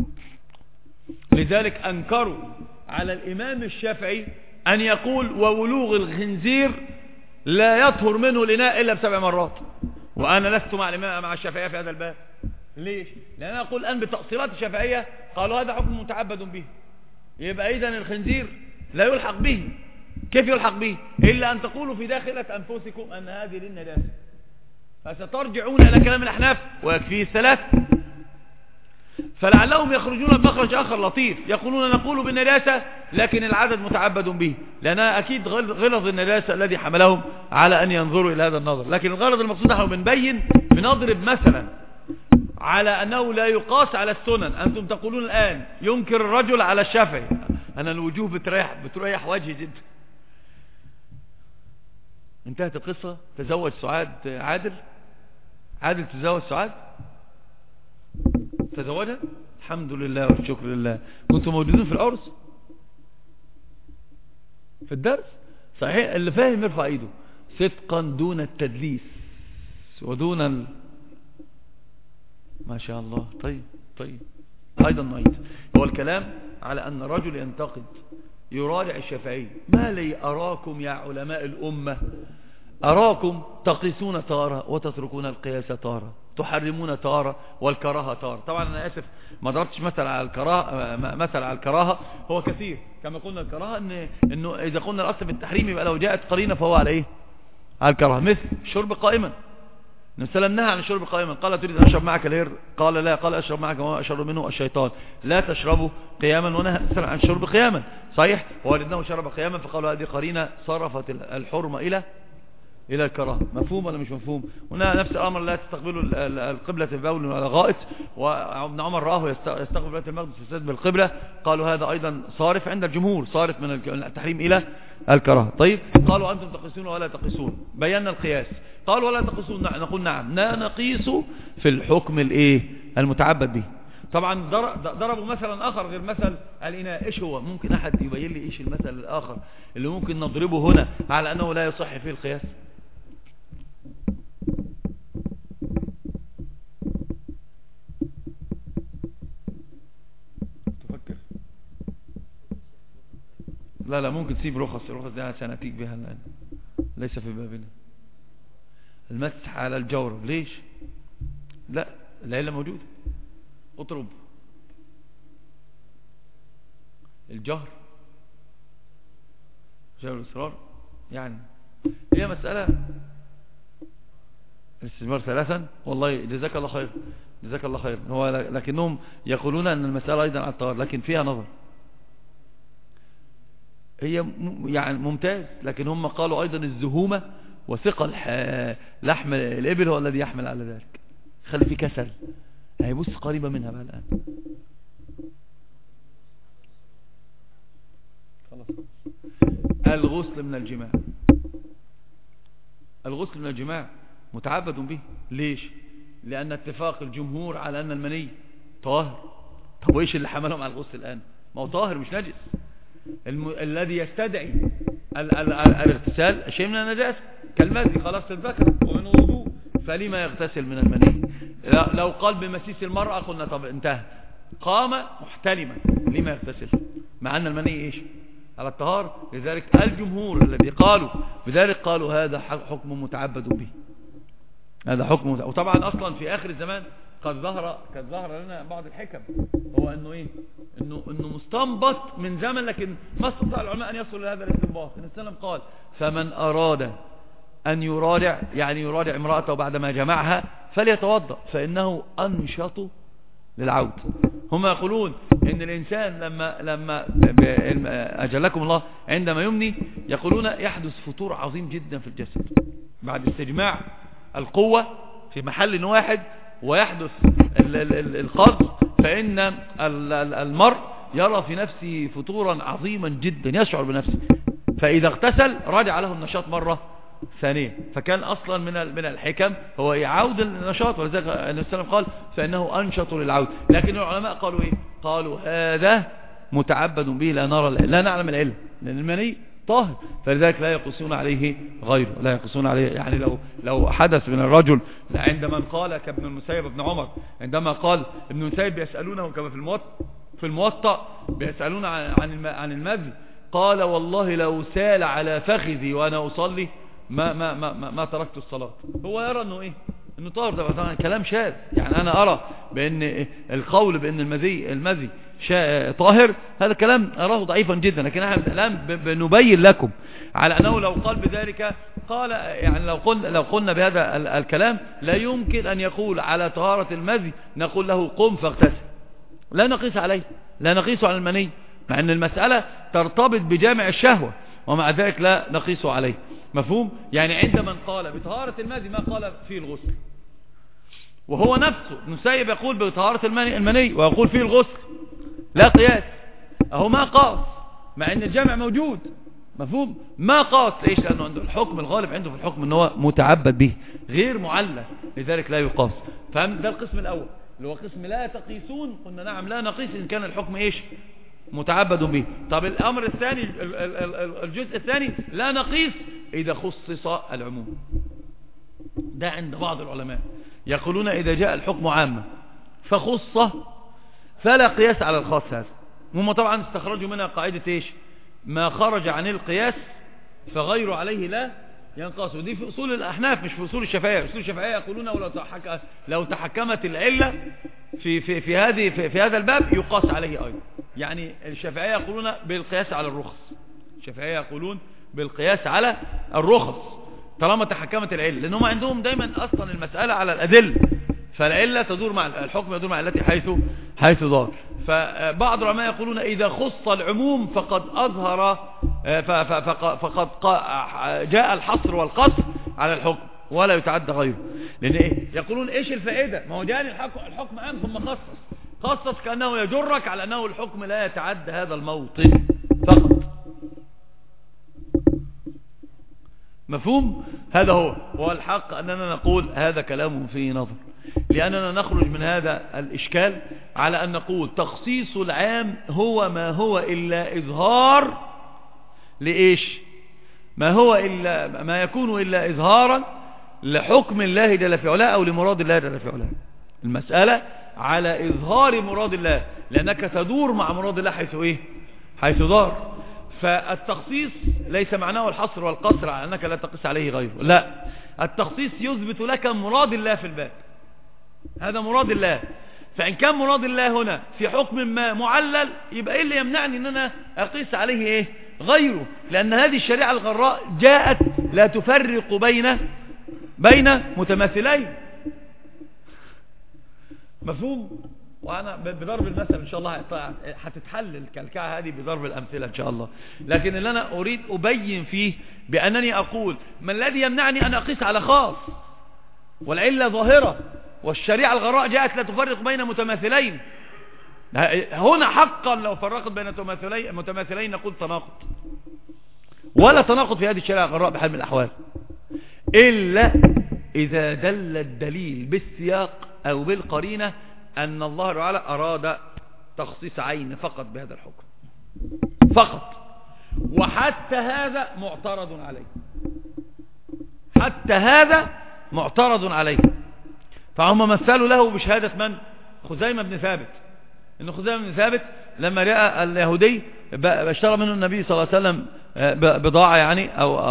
لذلك أنكروا على الإمام الشافعي أن يقول وولوغ الخنزير لا يطهر منه الإناء إلا ب7 مرات، وأنا لست مع الشافعية في هذا الباب. ليش؟ لأن أنا أقول الآن بتقصيرات الشافعية قالوا هذا حكم متعبد به، يبقى إذن الخنزير لا يلحق به. كيف يلحق به؟ إلا أن تقولوا في داخلة أنفسكم أن هذه للنجاسة، فسترجعون إلى كلام الأحناف ويكفيه 3. فلعلهم يخرجون بمخرج آخر لطيف، يقولون نقول بالنجاسة لكن العدد متعبد به، لأنها أكيد غلظ النجاسة الذي حملهم على أن ينظروا إلى هذا النظر. لكن الغرض المقصود نحن بنضرب مثلا على أنه لا يقاس على السنن. أنتم تقولون الآن ينكر الرجل على الشافعي، أنا الوجوه بتريح وجهي جدا. انتهت القصة، تزوج سعاد عادل عادل تزوج سعاد؟ تزوجها؟ الحمد لله والشكر لله. كنتم موجودين في العرس في الدرس؟ صحيح. اللي فاهم يرفع ايده صدقا دون التدليس ودون ما شاء الله. طيب ايضا نعيد. هو الكلام على ان رجل ينتقد يراجع الشافعي. ما لي اراكم يا علماء الامه اراكم تقيسون تارة وتتركون القياس تارة، تحرمون تارة والكراهه تارة. طبعا انا اسف ما ضربتش مثل على الكراهه، هو كثير كما قلنا الكراهه انه اذا قلنا الاصل في التحريم يبقى لو جاءت قرينه فهو على ايه؟ على الكراهه. مثل الشرب قائما، النبي صلى الله عليه وسلم نهى عن الشرب قائما. قال تريد ان اشرب معك الهر؟ قال لا. قال اشرب معك وما اشرب منه الشيطان. لا تشربوا قياما، ونهى عن الشرب قياما. صحيح. وولدناه شرب قياما فقالوا هذه قرينه صرفت الحرمه الى الكراهه. مفهوم ولا مش مفهوم؟ هنا نفس الامر لا تستقبلوا القبلة ببول ولا غائط، وابن عمر راه يستقبل بيت المقدس يستقبل القبلة. قالوا هذا ايضا صارف عند الجمهور، صارف من التحريم الى الكراهه. طيب قالوا انتم تقيسون ولا تقيسون؟ بينا القياس. قالوا ولا تقيسون، نقول نعم لا نقيس في الحكم الايه المتعبد به. طبعا ضربوا مثلا اخر غير مثل الاناء. ايش هو؟ ممكن احد يبين لي ايش المثل الاخر اللي ممكن نضربه هنا على انه لا يصح فيه القياس؟ تفكر. لا ممكن تسيب الرخص دي سنتيك بها الان، ليس في بابنا. المسح على الجورب ليش؟ لا العلة موجودة. اطرب الجهر الإصرار، يعني هي مسألة الاستثمار ثلاثا. والله جزاك الله خير جزاك الله خير. هو لكنهم يقولون أن المسألة أيضا على الطهارة لكن فيها نظر. هي يعني ممتاز، لكن هم قالوا أيضا الزهومة وثقل لحم الإبل هو الذي يحمل على ذلك. خلي في كسل. هيبص قريبة منها بقى الآن. خلاص. الغسل من الجماع، الغسل من الجماع متعبد به. ليش؟ لأن اتفاق الجمهور على أن المني طاهر. طب وإيش اللي حملهم على الغسل الآن؟ ما هو طاهر مش نجس. الذي يستدعي الاغتسال شيء من النجاسة كالمذي، خلاص الذكر ومن وضوء، فلما يغتسل من المني؟ لو قال بمسيس المرأة قلنا طب انتهى. قام محتلما لما يغتسل؟ مع أن المني إيش؟ على الطهارة. لذلك الجمهور الذي قالوا بذلك قالوا هذا حكم متعبد به، هذا حكم وطبعا أصلا في آخر الزمان قد ظهر لنا بعض الحكم. هو انه ايه؟ انه مستنبط من زمن، لكن ما استطاع العلماء ان يصلوا لهذا الاستنباط. النبي صلى الله عليه وسلم قال فمن اراد ان يراجع، يعني يراجع امرأته بعدما جمعها، فليتوضأ فانه انشط للعود. هم يقولون ان الانسان لما اجلكم الله عندما يمني يقولون يحدث فتور عظيم جدا في الجسد بعد استجماع القوة في محل واحد، ويحدث القبض، فإن المرء يرى في نفسه فتورا عظيما جدا، يشعر بنفسه، فإذا اغتسل رجع له النشاط مرة ثانية. فكان أصلا من الحكم هو يعود النشاط، ولذلك النبي صلى الله عليه وسلم قال فإنه أنشط للعود. لكن العلماء قالوا إيه؟ قالوا هذا متعبد به لا نعلم العلم، لأن المني طاهر، فلذلك لا يقصون عليه غيره، لا يقصون عليه. يعني لو حدث من الرجل عندما قال كابن المسيب ابن عمر، عندما قال ابن المسيب بيسألونه كما في الموطأ بيسألون عن المذي، قال والله لو سال على فخذي وأنا أصلي ما تركت الصلاة. هو يرى انه ايه؟ انه طاهر. طبعا كلام شاذ. يعني انا ارى بان القول بان المذي طاهر، هذا كلام اراه ضعيفا جدا، لكن احنا الان بنبين لكم على انه لو قال بذلك قال، يعني لو قلنا بهذا الكلام لا يمكن ان يقول على طهارة المذي نقول له قم فاغتسل، لا نقيس عليه، لا نقيس على المني، مع ان المسألة ترتبط بجامع الشهوة، ومع ذلك لا نقيس عليه. مفهوم؟ يعني عندما قال بطهارة المذي ما قال فيه الغسل، وهو نفسه المسيب يقول بطهارة المني ويقول فيه الغسل، لا قياس. اهو ما قاس، مع ان الجامع موجود، مفهوم؟ ما قاس. ليش؟ لأنه عنده الحكم الغالب عنده في الحكم ان هو متعبد به غير معلل، لذلك لا يقاس. فهم؟ ده القسم الأول اللي هو قسم لا تقيسون. قلنا نعم لا نقيس إن كان الحكم إيش؟ متعبد به. طب الأمر الثاني، الجزء الثاني، لا نقيس إذا خصص العموم. ده عند بعض العلماء يقولون إذا جاء الحكم عامة فخصه فلا قياس على الخاص هذا. هم طبعا استخرجوا منها قاعدة إيش؟ ما خرج عن القياس فغير عليه لا ينقاس. ودي في أصول الأحناف مش في أصول الشافعية. أصول الشافعية يقولون لو تحكمت العلة في هذا الباب يقاس عليه أيضا. يعني الشافعية يقولون بالقياس على الرخص. الشافعية يقولون بالقياس على الرخص طالما تحكمت العلة، لأنهم عندهم دايما أصلا المسألة على الأدلة، فالعلة تدور مع الحكم يدور مع التي حيث دار. فبعض العلماء يقولون إذا خص العموم فقد أظهر فقد جاء الحصر والقصر على الحكم ولا يتعدى غيره. لأن إيه؟ يقولون إيش الفائدة؟ ما هو جاني الحكم عام ثم خصص كأنه يجرك على أنه الحكم لا يتعدى هذا الموطن فقط. مفهوم؟ هذا هو الحق أننا نقول هذا كلام فيه نظر، لأننا نخرج من هذا الإشكال على أن نقول تخصيص العام هو ما هو إلا إظهار لإيش؟ ما يكون إلا إظهارا لحكم الله جل في علاه أو لمراد الله جل في علاه. المسألة على إظهار مراد الله، لأنك تدور مع مراد الله حيث إيه؟ حيث دار. فالتخصيص ليس معناه الحصر والقصر على أنك لا تقيس عليه غيره، لا، التخصيص يثبت لك مراد الله في الباب، هذا مراد الله. فإن كان مراد الله هنا في حكم ما معلل، يبقى إيه اللي يمنعني أن أنا أقيس عليه إيه؟ غيره، لأن هذه الشريعة الغراء جاءت لا تفرق بين متماثلين. مفهوم؟ وأنا بضرب المثل إن شاء الله هتتحل الكلكعة هذه بضرب الأمثلة إن شاء الله. لكن اللي أنا أريد أبين فيه بأنني أقول ما الذي يمنعني أن أقيس على خاص والعلة ظاهرة، والشريعة الغراء جاءت لا تفرق بين متماثلين. هنا حقا لو فرقت بين متماثلين نقول تناقض، ولا تناقض في هذه الشريعة الغراء بحال من الأحوال، إلا إذا دل الدليل بالسياق أو بالقرينة أن الله تعالى أراد تخصيص عين فقط بهذا الحكم فقط، وحتى هذا معترض عليه، حتى هذا معترض عليه. فهم مثلوا له بشهادة من؟ خزيمة بن ثابت. إن خزيمة بن ثابت لما رأى اليهودي اشترى منه النبي صلى الله عليه وسلم بضاعة، يعني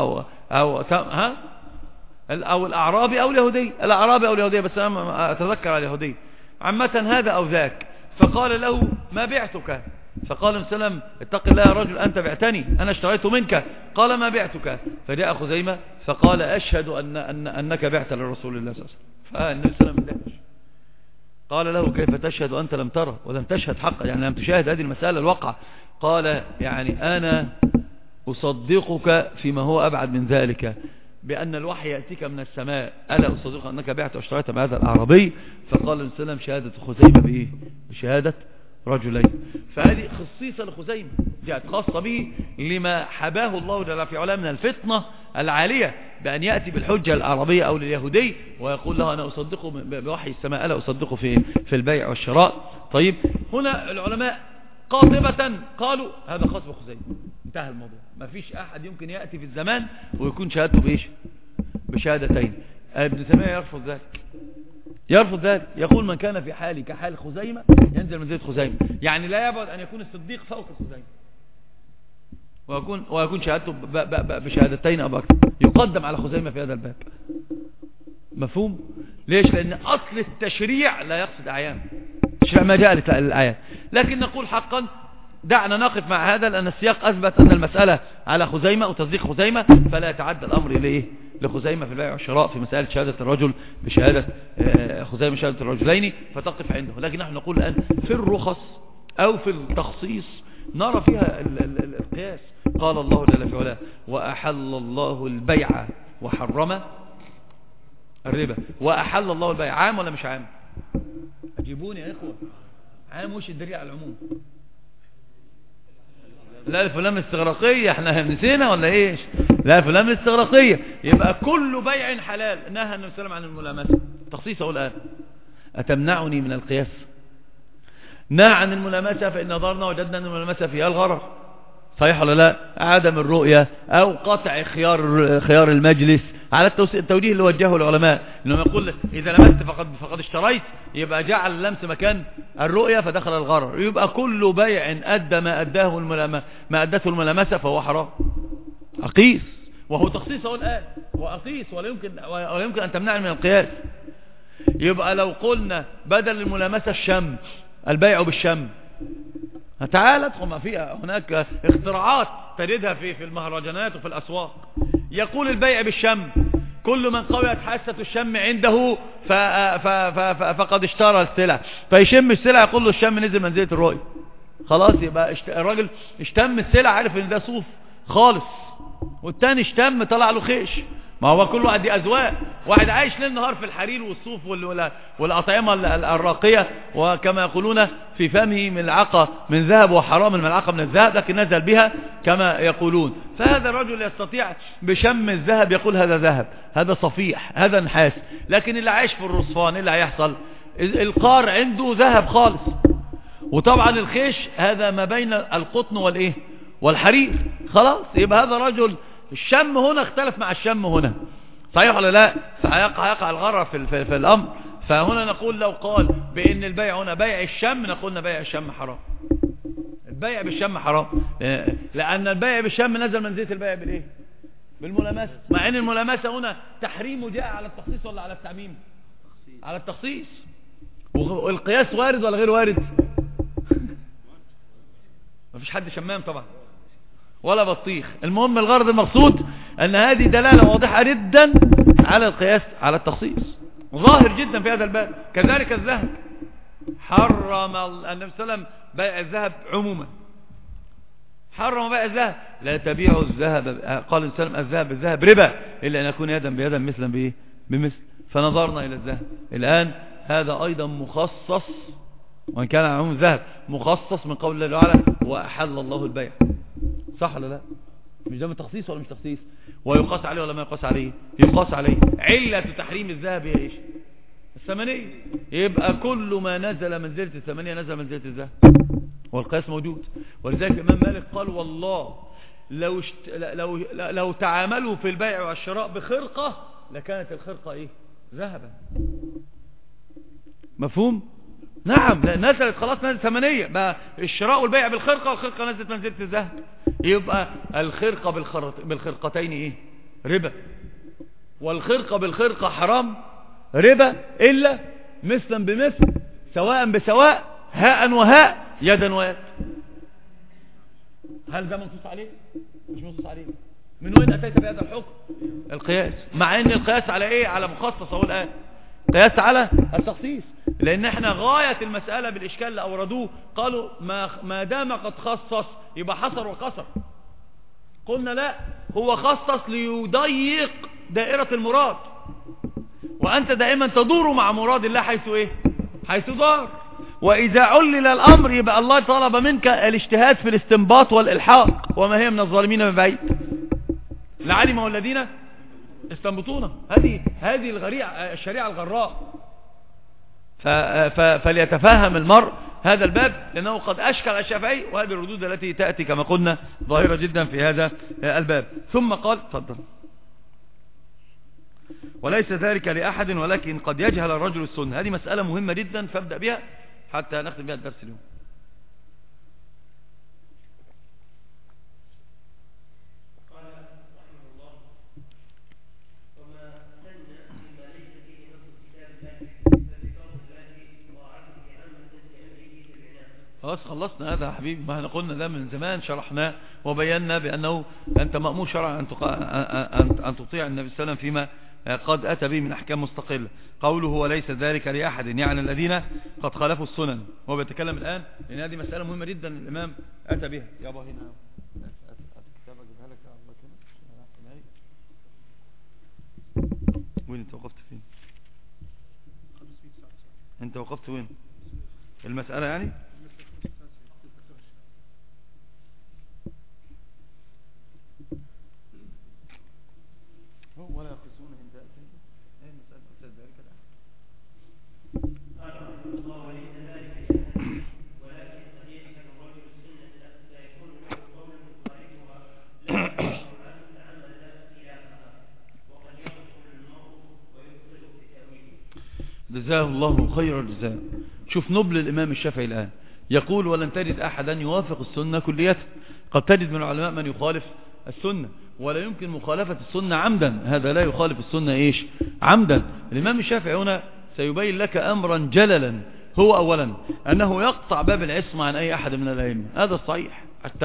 أو الأعرابي أو اليهودي، بس أنا أتذكر اليهودي عامة هذا أو ذاك. فقال له ما بعتك؟ فقال السلام اتق الله يا رجل، أنت بعتني، أنا اشتريت منك. قال ما بعتك؟ فجاء خزيمة فقال أشهد أنك بعت لرسول الله صلى الله عليه وسلم. فالنبي صلى الله عليه وسلم قال له كيف تشهد وأنت لم ترى ولم تشهد حقا، يعني لم تشاهد هذه المسألة الواقعة؟ قال يعني أنا أصدقك فيما هو أبعد من ذلك، بأن الوحي يأتيك من السماء، ألا أصدقك أنك بعت واشتريت من هذا الأعرابي؟ فقال النبي صلى الله عليه وسلم شهادة خزيمة بإيه؟ بشهادة رجلين. فهذه خصيصة لخزيمة جاءت خاصة به لما حباه الله جل في علاه من الفتنة العالية، بأن يأتي بالحجة العربية أو لليهودي ويقول له أنا أصدقه بوحي السماء، ألا أصدقه في البيع والشراء. طيب هنا العلماء قاطبة قالوا هذا خاص بخزيمة، انتهى الموضوع. ما فيش أحد يمكن يأتي في الزمان ويكون شهادته بإيش؟ بشهادتين. ابن تيمية يرفض ذلك، يقول من كان في حالي كحال خزيمة ينزل منزلة خزيمة، يعني لا يبعد أن يكون الصديق فوق خزيمة ويكون شهادته بشهادتين أو أكثر، يقدم على خزيمة في هذا الباب. مفهوم؟ ليش؟ لأن أصل التشريع لا يقصد أعيان، التشريع ما جاء للأعيان. لكن نقول حقا دعنا نقف مع هذا، لأن السياق أثبت أن المسألة على خزيمة وتصديق خزيمة، فلا يتعدى الأمر إليه لخزيمة في البيع والشراء في مسألة شهادة الرجل بشهادة خزيمة شهادة الرجلين، فتقف عنده. لكن نحن نقول الآن في الرخص أو في التخصيص نرى فيها القياس. قال الله جل في علاه وأحل الله البيع وحرم الربا. وأحل الله البيع عام ولا مش عام؟ أجيبوني يا إخوة، عام وش الدليل على العموم؟ لا الفلام استغراقية، احنا نسينا ولا ايش؟ لا الفلام استغراقية. يبقى كل بيع حلال. نهى النبي صلى الله عليه وسلم عن الملامسة. تخصيص اقول الان اتمنعني من القياس؟ نهى عن الملامسة فإن نظرنا وجدنا أن الملامسة فيها الغرر، صحيح ولا لا؟ عدم الرؤية أو قطع خيار المجلس على التوجيه اللي وجهه العلماء، انهم يقول إذا لمست فقد اشتريت، يبقى جعل اللمس مكان الرؤية فدخل الغرر. يبقى كل بيع أدى ما أدته الملامسة فهو حرام. أقيس، وهو تخصيصه الآن، وأقيس ولا يمكن أن تمنعني من القياس. يبقى لو قلنا بدل الملامسة الشم، البيع بالشم، تعال ادخل ما فيها، هناك اختراعات تجدها في المهرجانات وفي الأسواق. يقول البيع بالشم، كل من قويت حاسة الشم عنده فقد اشترى السلع، فيشم السلع يقول له الشم نزل منزلة الرؤية، خلاص يبقى الراجل اشتم السلع عارف ان ده صوف خالص، والتاني اشتم طلع له خيش. ما هو كل واحد دي أذواق، واحد عايش ليل نهار في الحرير والصوف والأطعمة الراقية، وكما يقولون في فمه ملعقة من ذهب وحرام الملعقة من الذهب، لكن نزل بها كما يقولون. فهذا الرجل يستطيع بشم الذهب يقول هذا ذهب، هذا صفيح، هذا نحاس. لكن اللي عايش في الرصفان اللي هيحصل، القار عنده ذهب خالص، وطبعا الخيش هذا ما بين القطن والايه والحرير، خلاص يبقى هذا رجل الشم هنا اختلف مع الشم هنا، صحيح ولا لا؟ فيقع الغرر في الأمر. فهنا نقول لو قال بأن البيع هنا بيع الشم، نقولنا بيع الشم حرام، البيع بالشم حرام، لأن البيع بالشم نزل منزلة البيع بالإيه؟ بالملامسة، مع أن الملامسة هنا تحريم جاء على التخصيص ولا على التعميم؟ على التخصيص. والقياس وارد ولا غير وارد؟ مفيش حد شمام طبعا ولا بطيخ. المهم الغرض المقصود ان هذه دلالة واضحة جدا على القياس على التخصيص، ظاهر جدا في هذا الباب. كذلك الذهب، حرم النبي صلى الله عليه وسلم بيع الذهب عموما، حرم بيع الذهب، لا تبيعوا الذهب، قال النبي صلى الله عليه وسلم الذهب بالذهب ربا الا ان يكون يدا بيدا مثلا بايه بمثل. فنظرنا الى الذهب الان، هذا ايضا مخصص، وان كان عموم الذهب مخصص من قول الله تعالى واحل الله البيع، صح ولا لا؟ مش ده من تخصيص ولا مش تخصيص؟ ويقاس عليه ولا ما يقاس عليه؟ يقاس عليه. علة تحريم الذهب هي ايش؟ الثمنية. يبقى كل ما نزل منزلة الثمنية نزل منزلة الذهب، والقياس موجود. ولذلك الإمام مالك قال والله لو تعاملوا في البيع والشراء بخرقة لكانت الخرقة ايه؟ ذهبا. مفهوم؟ نعم، نزلت خلاص، نزلت ثمنية بقى، الشراء والبيع بالخرقة، والخرقة نزلت منزلة الذهب. يبقى الخرقة بالخرقتين ايه؟ ربا. والخرقة بالخرقة حرام ربا، إلا مثلا بمثل، سواء بسواء، هاء وهاء، يدا ويد. هل ده منصوص عليه؟ مش منصوص عليه. من وين أتيت بهذا الحكم؟ القياس. مع ان القياس على ايه؟ على مخصص اهو الآن، قياس على التخصيص. لان احنا غاية المسألة بالاشكال اللي اوردوه، قالوا ما دام قد خصص يبقى حصر وقصر. قلنا لا، هو خصص ليضيق دائرة المراد، وانت دائما تدور مع مراد الله حيث ايه؟ حيث دار. واذا علل الامر يبقى الله طلب منك الاجتهاد في الاستنباط والالحاق، وما هي من الظالمين ببعيد، لعلمه الذين استنبطونه. هذه الشريعة الغراء. فليتفهم المرء هذا الباب، لأنه قد أشكل الشافعي، وهذه الردود التي تأتي كما قلنا ظاهرة جدا في هذا الباب. ثم قال تفضل وليس ذلك لأحد ولكن قد يجهل الرجل السنة. هذه مسألة مهمة جدا، فابدأ بها حتى نختم بها الدرس اليوم. خلاص خلصنا هذا يا حبيبي، ما احنا قلنا ده من زمان، شرحناه وبينا بأنه أنت مأمور شرعا أن تطيع النبي صلى الله عليه وسلم فيما قد أتى به من أحكام مستقلة. قوله وليس ذلك لأحد يعني الذين قد خالفوا السنن. هو بيتكلم الآن لأن هذه مسألة مهمة جدا الإمام أتى بها. يابا هنا وين انت وقفت فين؟ انت وقفت وين المسألة يعني؟ جزاه الله خير الجزاء. شوف نبل الإمام الشافعي الآن يقول ولن تجد أحدا يوافق السنة كلية. قد تجد من العلماء من يخالف السنة ولا يمكن مخالفة السنة عمدا، هذا لا يخالف السنة إيش عمدا. الإمام الشافعي هنا سيبين لك أمرا جللا، هو أولا أنه يقطع باب العصمة عن أي أحد من الأئمة، هذا الصحيح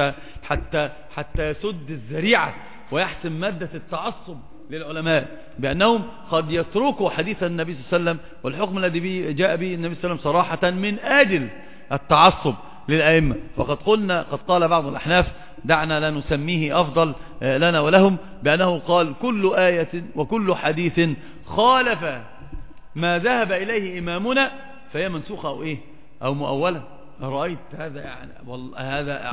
حتى يسد الذريعة ويحسم مادة التعصب للعلماء بأنهم قد يتركوا حديث النبي صلى الله عليه وسلم والحكم الذي جاء به النبي صلى الله عليه وسلم صراحة من أجل التعصب للأئمة. فقد قال بعض الأحناف دعنا لا نسميه أفضل لنا ولهم بأنه قال كل آية وكل حديث خالف ما ذهب إليه إمامنا فهي منسوخة أو إيه أو مؤولة. رأيت هذا يعني هذا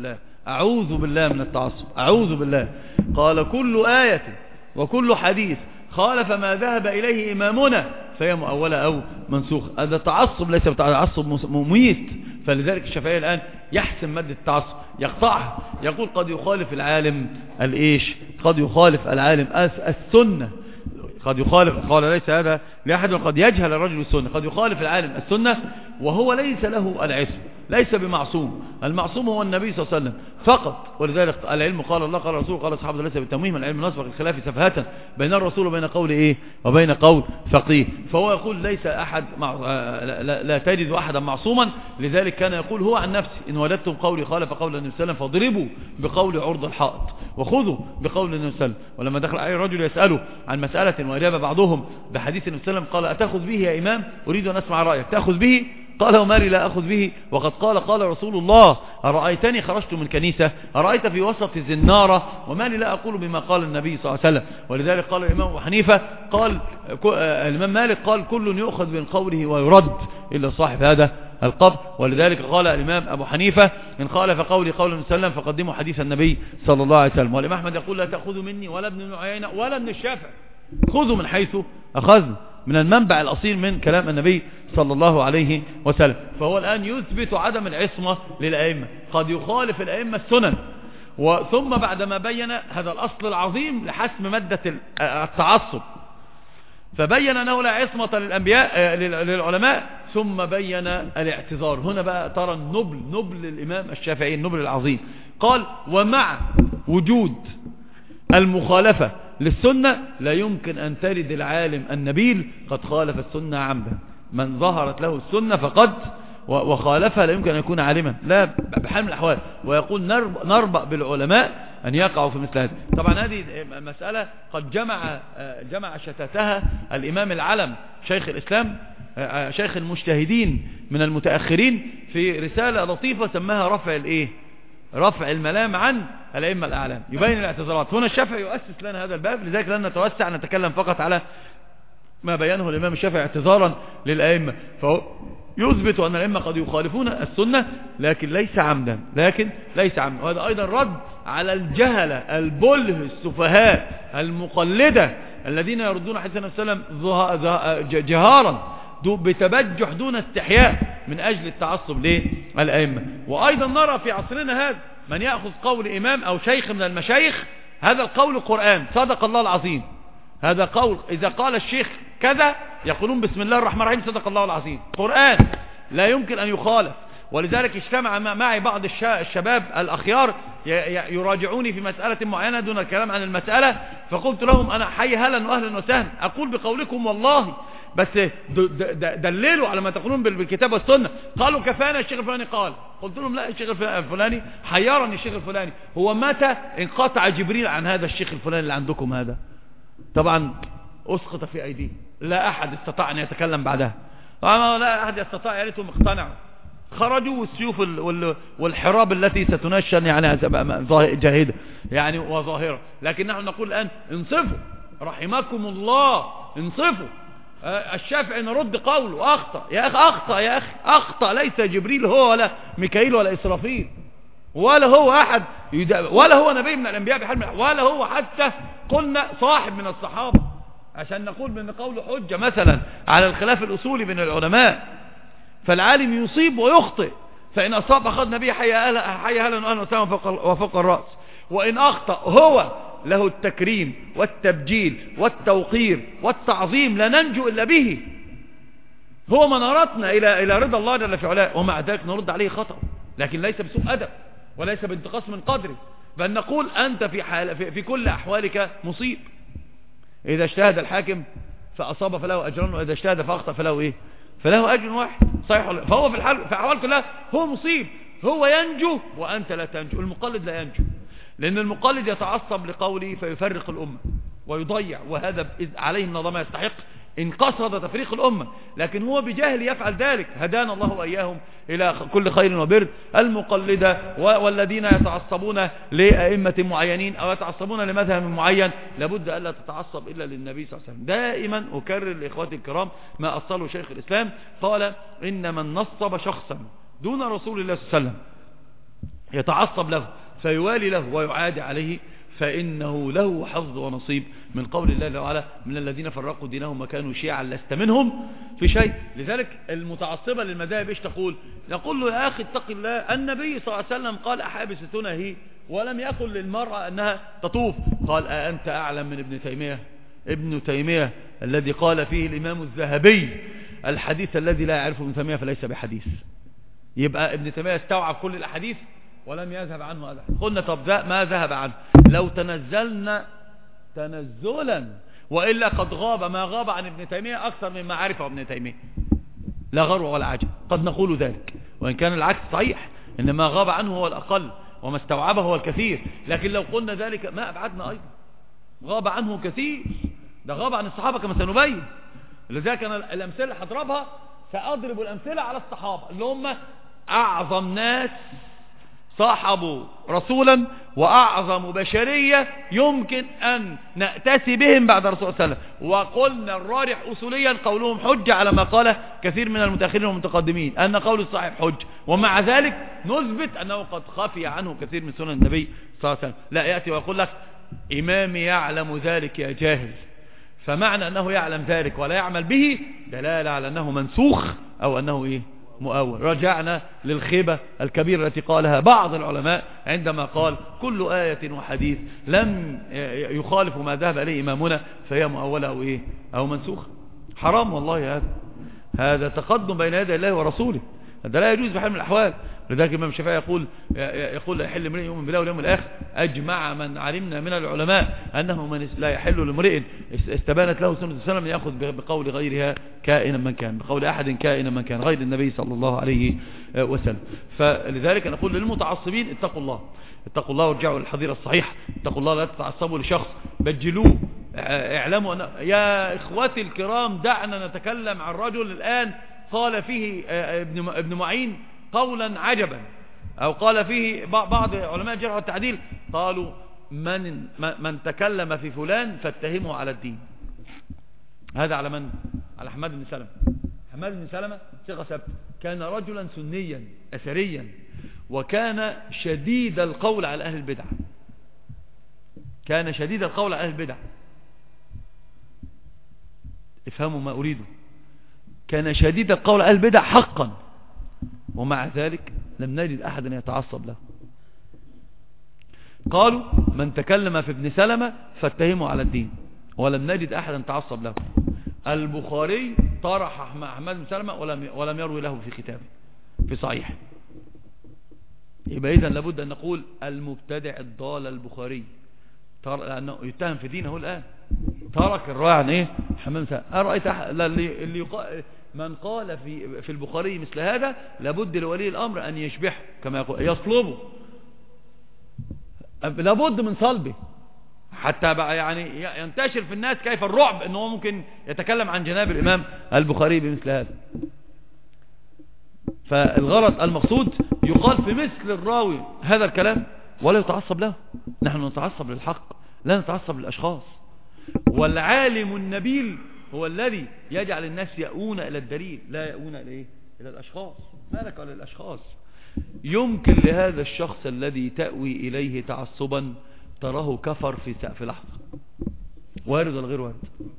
أعوذ بالله من التعصب، أعوذ بالله. قال كل آية وكل حديث خالف ما ذهب إليه إمامنا فهي مؤولة أو منسوخة. هذا تعصب ليس تعصب مميت. فلذلك الشافعي الآن يحسم مادة التعصب، يقطعها، يقول قد يخالف العالم الإيش، قد يخالف العالم السنة، قد يخالف، قال ليس هذا لأحد، قد يجهل الرجل السنة، قد يخالف العالم السنة وهو ليس له العصم، ليس بمعصوم. المعصوم هو النبي صلى الله عليه وسلم فقط. ولذلك العلم قال الله قال الرسول قال الصحابة ليس بالتمويم، العلم نسبق الخلاف سفهة بين الرسول وبين قول إيه وبين قول فقيه. فهو يقول ليس أحد لا تجد أحدا معصوما. لذلك كان يقول هو عن نفسه إن وجدتم قولي خالف قول النبي صلى الله عليه وسلم فاضربوا بقول عرض الحائط وخذوا بقول النبي صلى الله عليه وسلم. ولما دخل عليه رجل يسأله عن مسألة وأجاب بعضهم بحديث النبي صلى الله عليه وسلم قال أتأخذ به يا إمام أريد أن أسمع رأيك، تأخذ به؟ قال وما لي لا أخذ به وقد قال رسول الله أرأيتني خرجت من كنيسة أرأيت في وسط زنارة وما لي لا أقول بما قال النبي صلى الله عليه وسلم. ولذلك قال الإمام أبو حنيفة قال الإمام مالك قال كل يؤخذ من قوله ويرد إلا صاحب هذا القبر. ولذلك قال الإمام أبو حنيفة إن خالف قولي قول النبي صلى الله عليه وسلم فقدموا حديث النبي صلى الله عليه وسلم. والإمام أحمد يقول لا تأخذوا مني ولا ابن عيينة ولا ابن الشافعي، خذوا من حيث أخذنا، من المنبع الأصيل من كلام النبي صلى الله عليه وسلم. فهو الآن يثبت عدم العصمة للأئمة، قد يخالف الأئمة السنن. ثم بعدما بين هذا الأصل العظيم لحسم مادة التعصب فبين أنه لا عصمة للأنبياء للعلماء ثم بين الاعتذار. هنا بقى ترى نبل الإمام الشافعي، النبل العظيم. قال ومع وجود المخالفة للسنة لا يمكن أن ترد العالم النبيل قد خالف السنة عمدا. من ظهرت له السنة فقد وخالفها لا يمكن أن يكون عالما لا بحال من الأحوال. ويقول نربأ بالعلماء أن يقعوا في مثل هذا. طبعا هذه مسألة قد جمع شتاتها الإمام العلم شيخ الإسلام شيخ المجتهدين من المتأخرين في رسالة لطيفة سماها رفع الملام عن الأئمة الأعلام، يبين الاعتذارات. هنا الشافعي يؤسس لنا هذا الباب، لذلك لن نتوسع نتكلم فقط على ما بيانه الإمام الشافعي اعتذارا للأئمة. فهو يثبت أن الأئمة قد يخالفون السنة لكن ليس عمدا، وهذا أيضا رد على الجهلة البله السفهاء المقلدة الذين يردون حديث النبي صلى الله عليه وسلم جهارا بتبجح دون استحياء من أجل التعصب للأئمة. وأيضا نرى في عصرنا هذا من يأخذ قول إمام أو شيخ من المشايخ هذا القول القرآن، صدق الله العظيم، هذا قول إذا قال الشيخ كذا يقولون بسم الله الرحمن الرحيم صدق الله العظيم، قرآن لا يمكن أن يخالف. ولذلك اجتمع معي بعض الشباب الأخيار يراجعوني في مسألة معينة دون الكلام عن المسألة، فقلت لهم أنا حي هلا وأهلا وسهلا، أقول بقولكم والله بس دللوا على ما تقولون بالكتاب والسنة. قالوا كفانا الشيخ الفلاني قال، قلت لهم لا الشيخ الفلاني حيرني الشيخ الفلاني، هو متى انقطع جبريل عن هذا الشيخ الفلاني اللي عندكم هذا؟ طبعا أسقط في أيديه، لا أحد استطاع أن يتكلم بعدها، لا أحد يستطاع، يا ريتهم اقتنعوا. خرجوا والسيوف والحراب التي ستنشن يعني جاهدة يعني وظاهرة. لكن نحن نقول الآن انصفوا رحمكم الله، انصفوا. الشافعي نرد قوله أخطأ يا أخي، أخطأ، ليس جبريل هو ولا ميكائيل ولا إسرافيل ولا هو أحد ولا هو نبي من الأنبياء بحال ولا هو حتى قلنا صاحب من الصحابة عشان نقول بأن قوله حجة مثلا على الخلاف الأصولي بين العلماء. فالعالم يصيب ويخطئ، فإن أصاب أخذنا به حي هلا وأهلا وسهلا وفوق الرأس، وإن أخطأ هو له التكريم والتبجيل والتوقير والتعظيم لا ننجو إلا به. هو منارتنا إلى رضا الله جل في علاه، ومع ذلك نرد عليه خطأ، لكن ليس بسوء أدب وليس بانتقاص من قدره، بل نقول أنت في كل أحوالك مصيب. إذا اجتهد الحاكم فأصاب فله أجران، وإذا اجتهد فأخطأ فله إيه؟ فله أجر واحد، صحيح؟ فهو في أحوال كلها هو مصيب، هو ينجو وأنت لا تنجو. المقلد لا ينجو، لأن المقلد يتعصب لقوله فيفرق الأمة ويضيع، وهذا عليه النظام يستحق إن قصد تفريق الأمة، لكن هو بجهل يفعل ذلك. هدانا الله وإياهم إلى كل خير وبر. المقلدة والذين يتعصبون لأئمة معينين أو يتعصبون لمذهب معين لابد ألا تتعصب إلا للنبي صلى الله عليه وسلم. دائما أكرر لإخواتي الكرام ما أصله شيخ الإسلام، قال إن من نصب شخصا دون رسول الله صلى الله عليه وسلم يتعصب له فيوالي له ويعادي عليه، فإنه له حظ ونصيب من قول الله تعالى من الذين فرقوا دينهم وكانوا شيعا لست منهم في شيء. لذلك المتعصبة للمذاهب ايش تقول؟ نقول له يا أخي اتق الله، النبي صلى الله عليه وسلم قال أحابستنا هي، ولم يقل للمرأة أنها تطوف. قال أنت أعلم من ابن تيمية؟ ابن تيمية الذي قال فيه الإمام الذهبي الحديث الذي لا يعرفه ابن تيمية فليس بحديث. يبقى ابن تيمية استوعب كل الأحاديث ولم يذهب عنه هذا. قلنا طب ما ذهب عنه؟ لو تنزلنا تنزلا، وإلا قد غاب ما غاب عن ابن تيمية أكثر مما عرفه ابن تيمية، لا غرو ولا عجب، قد نقول ذلك، وإن كان العكس صحيح، إن ما غاب عنه هو الأقل وما استوعبه هو الكثير. لكن لو قلنا ذلك ما أبعدنا أيضا، غاب عنه كثير، ده غاب عن الصحابة كما سنبين. لذلك أنا الأمثلة هضربها، سأضرب الأمثلة على الصحابة اللي هم أعظم ناس صاحبوا رسولا وأعظم بشرية يمكن أن نأتسي بهم بعد رسول الله صلى الله عليه وسلم. وقلنا الراجح أصوليا قولهم حجة على ما قاله كثير من المتأخرين والمتقدمين أن قول الصاحب حج، ومع ذلك نثبت أنه قد خفي عنه كثير من سنن النبي صلى الله عليه وسلم. لا يأتي ويقول لك إمامي يعلم ذلك يا جاهل، فمعنى أنه يعلم ذلك ولا يعمل به دلالة على أنه منسوخ أو أنه إيه؟ مؤول. رجعنا للخيبة الكبيرة التي قالها بعض العلماء عندما قال كل آية وحديث لم يخالف ما ذهب إليه إمامنا فهي مؤولة أو إيه؟ أو منسوخ. حرام والله، هذا تقدم بين يدي الله ورسوله، هذا لا يجوز بحال من الأحوال. لذلك الإمام الشافعي يقول لا يحل امرئ يؤمن بالله واليوم الآخر. أجمع من علمنا من العلماء أنه من لا يحل لامرئ استبانت له سنة السلام يأخذ بقول غيرها كائنا من كان، بقول أحد كائنا من كان غير النبي صلى الله عليه وسلم. فلذلك نقول للمتعصبين اتقوا الله، اتقوا الله وارجعوا للحظيرة الصحيحة، اتقوا الله لا تتعصبوا لشخص، بجلوه. اعلموا أن يا إخوتي الكرام دعنا نتكلم عن رجل الآن قال فيه ابن معين قولا عجبا، أو قال فيه بعض علماء الجرح والتعديل قالوا من تكلم في فلان فاتهمه على الدين. هذا على من؟ على حماد بن سلمة. حماد بن سلمة ثقة ثبت، كان رجلا سنيا أثريا، وكان شديد القول على أهل البدع، كان شديد القول على أهل البدع. افهموا ما أريده، كان شديد القول على أهل البدع حقا، ومع ذلك لم نجد أحدا يتعصب له. قالوا من تكلم في ابن سلمة فاتهمه على الدين، ولم نجد أحدا تعصب له. البخاري طرح مع أحمد بن سلمة ولم يروي له في كتابه في صحيح. يبقى إذن لابد أن نقول المبتدع الضال البخاري لأنه يتهم في دينه الآن ترك الرواية عن إيه؟ حمام سلمة. أرأيت من قال في البخاري مثل هذا لابد لولي الأمر أن يشبحه كما يقول، يصلبه، لابد من صلبه حتى بقى يعني ينتشر في الناس كيف الرعب أنه ممكن يتكلم عن جناب الإمام البخاري بمثل هذا. فالغرض المقصود يقال في مثل الراوي هذا الكلام ولا يتعصب له. نحن نتعصب للحق لا نتعصب للأشخاص. والعالم النبيل هو الذي يجعل الناس يأون إلى الدليل لا يأون إلى الأشخاص. مالك على الأشخاص؟ يمكن لهذا الشخص الذي تأوي إليه تعصبا تراه كفر في لحظة، وارد ولا غير وارد؟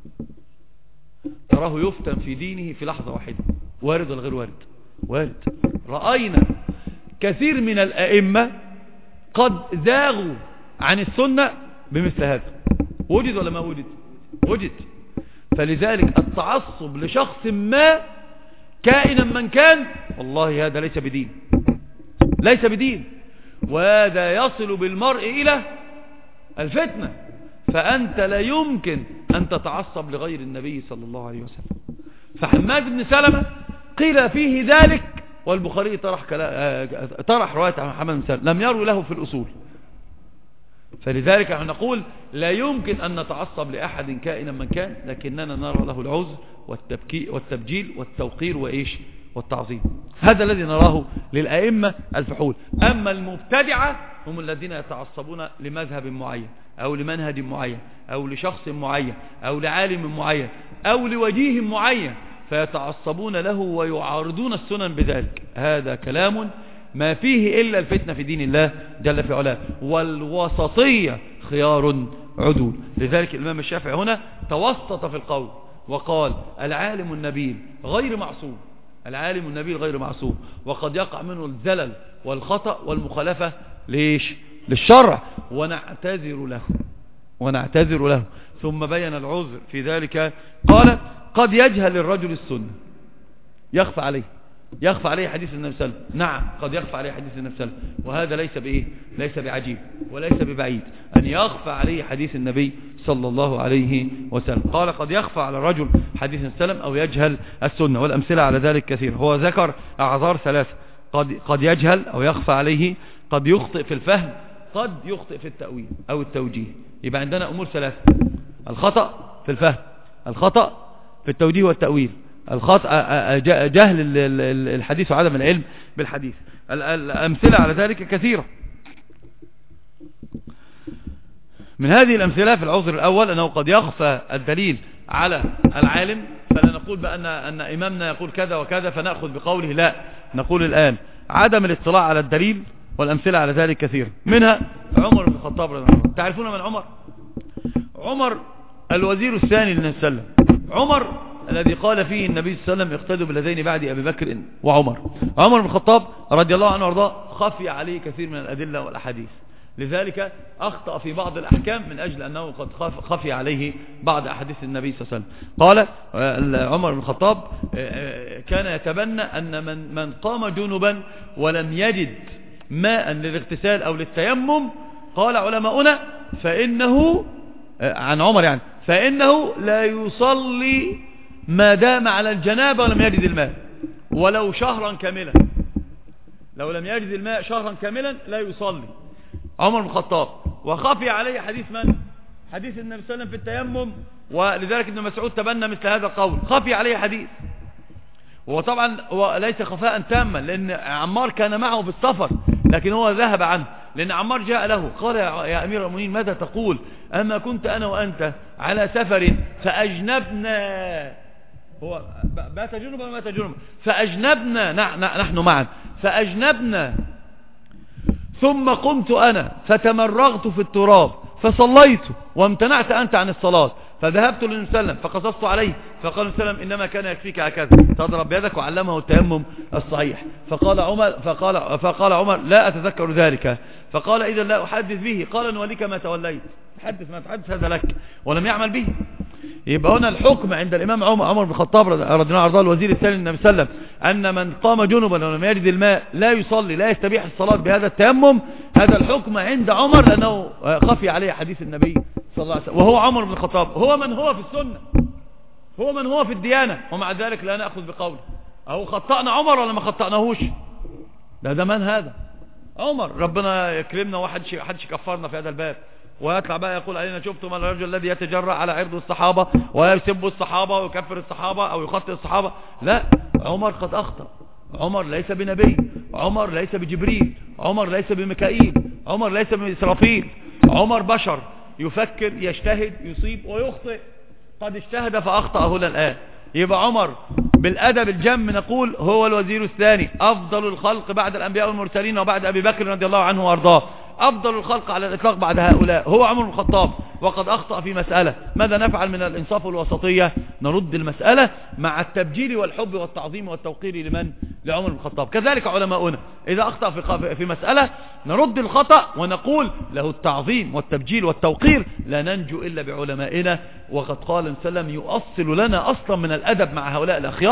تراه يفتن في دينه في لحظة واحدة، وارد ولا غير وارد؟ وارد. رأينا كثير من الأئمة قد زاغوا عن السنة بمثل هذا. وجد ولا ما وجد؟ وجد. فلذلك التعصب لشخص ما كائنا من كان، والله هذا ليس بدين، ليس بدين، وهذا يصل بالمرء إلى الفتنة. فأنت لا يمكن أن تتعصب لغير النبي صلى الله عليه وسلم. فحماد بن سلمة قيل فيه ذلك، والبخاري طرح رواية عن حماد بن سلمة لم يروا له في الأصول. فلذلك نقول لا يمكن أن نتعصب لأحد كائنا من كان، لكننا نرى له العذر والتبجيل والتوقير وإيش والتعظيم. هذا الذي نراه للأئمة الفحول. أما المبتدعة هم الذين يتعصبون لمذهب معين أو لمنهج معين أو لشخص معين أو لعالم معين أو لوجيه معين، فيتعصبون له ويعارضون السنن بذلك. هذا كلام ما فيه إلا الفتنة في دين الله جل في علاه. والوسطية خيار عدول. لذلك الإمام الشافعي هنا توسط في القول وقال العالم النبيل غير معصوم، العالم النبيل غير معصوم، وقد يقع منه الزلل والخطأ والمخالفة ليش؟ للشرع، ونعتذر له. ثم بين العذر في ذلك، قال قد يجهل الرجل السنة، يخفى عليه حديث النبي صلى الله عليه وسلم. نعم قد يخفى عليه حديث النبي صلى الله عليه وسلم، وهذا ليس بإيه؟ ليس بعجيب وليس ببعيد أن يخفى عليه حديث النبي صلى الله عليه وسلم. قال قد يخفى على الرجل حديث النبي صلى الله عليه وسلم أو يجهل السنة، والأمثلة على ذلك كثير. هو ذكر أعذار ثلاثة: قد يجهل أو يخفى عليه، قد يخطئ في الفهم، قد يخطئ في التأويل أو التوجيه. يبقى عندنا أمور ثلاثة: الخطأ في الفهم، الخطأ في التوجيه والتأويل، جهل الحديث وعدم العلم بالحديث. الأمثلة على ذلك كثيرة. من هذه الأمثلة في العذر الأول أنه قد يخفى الدليل على العالم، فلا نقول بأن إمامنا يقول كذا وكذا فنأخذ بقوله، لا، نقول الآن عدم الاطلاع على الدليل. والأمثلة على ذلك كثيرة. منها عمر بن الخطاب رضي الله عنه. تعرفون من عمر؟ عمر الوزير الثاني للنبي صلى الله عليه وسلم، عمر الذي قال فيه النبي صلى الله عليه وسلم اقتدوا بالذين بعد أبي بكر وعمر. عمر بن الخطاب رضي الله عنه وارضاه خفي عليه كثير من الأدلة والأحاديث، لذلك أخطأ في بعض الأحكام من أجل أنه قد خفي عليه بعض أحاديث النبي صلى الله عليه وسلم. قال عمر بن الخطاب كان يتبنى أن من قام جنبا ولم يجد ماء للاغتسال أو للتيمم، قال علماؤنا فإنه عن عمر يعني فإنه لا يصلي ما دام على الجنابة ولم يجد الماء ولو شهرا كاملا. لو لم يجد الماء شهرا كاملا لا يصلي عمر بن الخطاب. وخفي عليه حديث من؟ حديث النبي صلى الله عليه وسلم في التيمم، ولذلك ابن مسعود تبنى مثل هذا القول، خفي عليه حديث. وطبعا ليس خفاء تاما، لأن عمار كان معه في السفر لكن هو ذهب عنه، لأن عمار جاء له قال يا أمير المؤمنين ماذا تقول؟ أما كنت أنا وأنت على سفر فأجنبنا، هو بات جنبا ومات جنبا، فأجنبنا نحن معا، فأجنبنا ثم قمت أنا فتمرغت في التراب فصليت وامتنعت أنت عن الصلاة، فذهبت للنبي صلى الله عليه وسلم فقصصت عليه، فقال النبي صلى الله عليه وسلم إنما كان يكفيك هكذا تضرب بيدك، وعلمه التيمم الصحيح. فقال عمر لا أتذكر ذلك، فقال إذا لا أحدث به. قال نوليك ما توليت، تحدث ما تحدث هذا لك، ولم يعمل به. يبقى هنا الحكم عند الإمام عمر بن الخطاب رضي الله عنه الوزير الثاني للنبي صلى الله عليه وسلم أن من قام جنبا ولم يجد الماء لا يصلي، لا يستبيح الصلاة بهذا التيمم. هذا الحكم عند عمر لأنه خفي عليه حديث النبي صلى الله عليه وسلم، وهو عمر بن الخطاب هو من هو في السنة، هو من هو في الديانة، ومع ذلك لا نأخذ بقوله. أهو خطأنا عمر ولا ما خطأناهوش؟ ده من هذا؟ عمر. ربنا يكرمنا وحدش كفرنا في هذا الباب، ويطلع بقى يقول علينا شفتم الرجل الذي يتجرأ على عرض الصحابة ويسب الصحابة ويكفر الصحابة أو يخطئ الصحابة. لا، عمر قد أخطأ. عمر ليس بنبي، عمر ليس بجبريل، عمر ليس بميكائيل، عمر ليس بإسرافيل، عمر بشر يفكر يجتهد يصيب ويخطئ، قد اجتهد فأخطأ هنا الآن. يبقى عمر بالأدب الجم نقول هو الوزير الثاني، أفضل الخلق بعد الأنبياء والمرسلين وبعد أبي بكر رضي الله عنه وأرضاه، أفضل الخلق على الإطلاق بعد هؤلاء هو عمر بن الخطاب، وقد أخطأ في مسألة. ماذا نفعل من الإنصاف والوسطية؟ نرد المسألة مع التبجيل والحب والتعظيم والتوقير لمن؟ لعمر بن الخطاب. كذلك علماؤنا إذا أخطأ في مسألة نرد الخطأ ونقول له التعظيم والتبجيل والتوقير، لا ننجو إلا بعلمائنا. وقد قال صلى الله عليه وسلم يؤصل لنا أصلا من الأدب مع هؤلاء الأخيار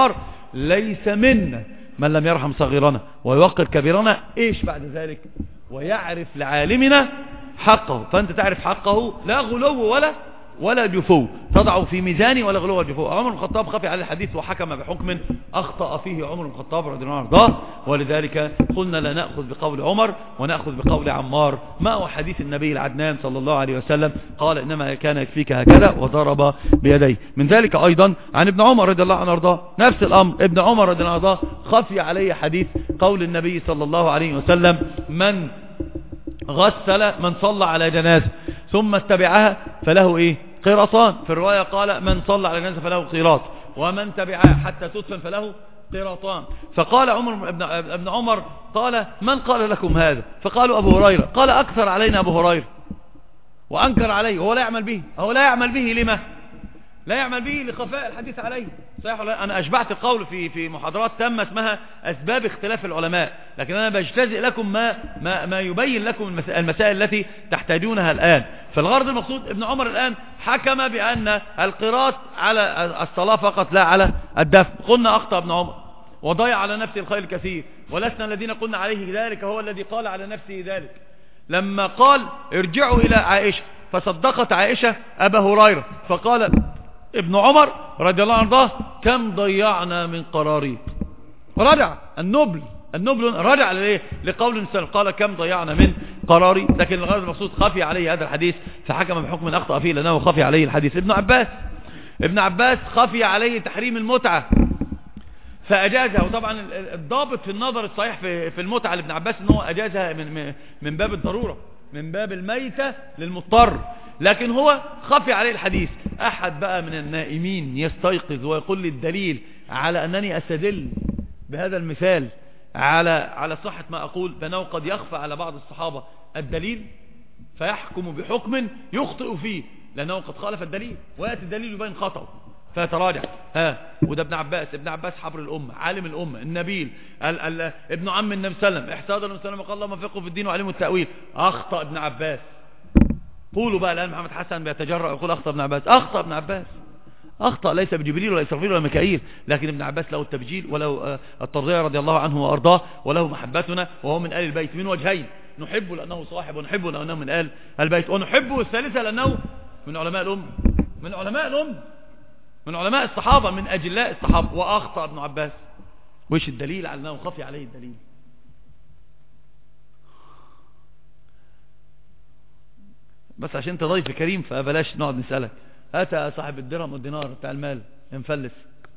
ليس منا من لم يرحم صغيرنا ويوقر كبيرنا. ايش بعد ذلك؟ ويعرف لعالمنا حقه. فانت تعرف حقه، لا غلو ولا جفو، تضعه في ميزاني ولا غلو ولا جفو. عمر بن الخطاب خفي على الحديث وحكم بحكم اخطأ فيه عمر بن الخطاب رضي الله عنه وارضاه، ولذلك قلنا لا نأخذ بقول عمر ونأخذ بقول عمار. ما هو حديث النبي العدنان صلى الله عليه وسلم؟ قال انما كان يكفيك هكذا وضرب بيديه. من ذلك ايضا عن ابن عمر رضي الله عنه وارضاه نفس الامر. ابن عمر رضي الله عنه وارضاه خفي عليه حديث قول النبي صلى الله عليه وسلم: من صلى على جنازة ثم اتبعها فله ايه؟ قيراطان. في الرواية قال: من صلى على جنازة فله قيراط، ومن تبعها حتى تدفن فله قيراطان. فقال ابن عمر قال: من قال لكم هذا؟ فقالوا أبو هريرة. قال: أكثر علينا أبو هريرة، وأنكر عليه وهو لا يعمل به. هو لا يعمل به لما؟ لا يعمل به لخفاء الحديث عليه. صحيح ولا؟ أنا أشبعت القول في محاضرات تامة اسمها أسباب اختلاف العلماء، لكن أنا بجتزئ لكم ما يبين لكم المسائل التي تحتاجونها الآن. فالغرض المقصود ابن عمر الآن حكم بأن القراط على الصلاة فقط لا على الدفن. قلنا أخطأ ابن عمر وضيع على نفسه الخير الكثير، ولسنا الذين قلنا عليه ذلك، هو الذي قال على نفسه ذلك لما قال: ارجعوا إلى عائشة، فصدقت عائشة أبا هريرة. فقال ابن عمر رضي الله عنه: كم ضيعنا من قراريط. رجع النبل رجع لقول النبي قال: كم ضيعنا من قراريط. لكن الغرض المقصود خفي عليه هذا الحديث فحكم بحكم أخطأ فيه لأنه خفي عليه الحديث. ابن عباس خفي عليه تحريم المتعة فأجازها. وطبعا الضابط في النظر الصحيح في المتعة لابن عباس أنه أجازها من باب الضرورة، من باب الميتة للمضطر، لكن هو خفي عليه الحديث. أحد بقى من النائمين يستيقظ ويقول لي الدليل على أنني أستدل بهذا المثال على صحة ما أقول، بأنه قد يخفى على بعض الصحابة الدليل فيحكم بحكم يخطئ فيه لأنه قد خالف الدليل، ويأتي الدليل يبين خطأه فيتراجع. وده ابن عباس حبر الأمة، عالم الأمة، النبيل، ابن عم النبي صلى الله عليه وسلم، احتاض النبي صلى الله عليه وسلم وقال: اللهم فقه في الدين وعلمه التأويل. أخطأ ابن عباس. قولوا بقى الآن محمد حسن بيتجرأ يقول أخطأ ابن عباس. أخطأ ابن عباس، أخطأ ليس بجبريل ولا إسرافيل ولا ميكائيل، لكن ابن عباس له التبجيل وله الترضية رضي الله عنه وأرضاه، وله محبتنا، وهو من آل البيت من وجهين: نحبه لأنه صاحب، ونحبه لأنه من آل البيت، ونحبه الثالثة لأنه من علماء الأمة، من علماء الصحابة، من أجلاء الصحابة. وأخطأ ابن عباس. وإيش الدليل على أنه خفي عليه الدليل؟ بس عشان انت ضيف كريم فبلاش نقعد نسألك. أتى صاحب الدرهم والدينار بتاع المال انفلس.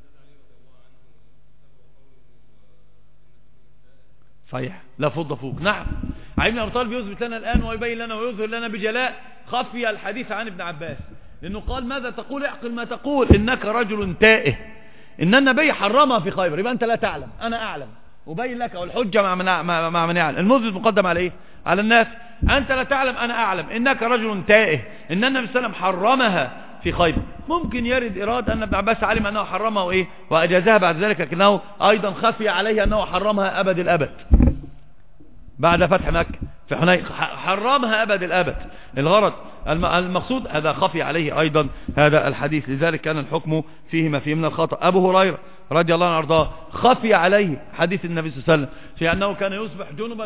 صحيح، لا فض فوق. نعم، علي بن أبي طالب يثبت لنا الآن ويبين لنا ويظهر لنا بجلاء خفي الحديث عن ابن عباس، لأنه قال: ماذا تقول؟ اعقل ما تقول، إنك رجل تائه، إن النبي حرمها في خيبر، يبقى أنت لا تعلم، أنا أعلم، وبين لك، والحجة مع من يعلم. المثبت مقدم على إيه؟ على الناس. أنت لا تعلم، أنا أعلم، إنك رجل تائه، إن النبي صلى الله عليه وسلم حرمها في خيبر. ممكن يرد إراد أن ابن عباس علم أنه حرمها وإيه وأجازها بعد ذلك، لكنه أيضا خفي عليه أنه حرمها أبد الأبد بعد فتح مكة في حنين، حرمها أبد الأبد. الغرض المقصود هذا خفي عليه أيضا هذا الحديث، لذلك كان الحكم فيه ما فيه من الخطأ. أبو هريرة رضي الله عنه وارضاه خفي عليه حديث النبي صلى الله عليه وسلم في أنه كان يصبح جنبا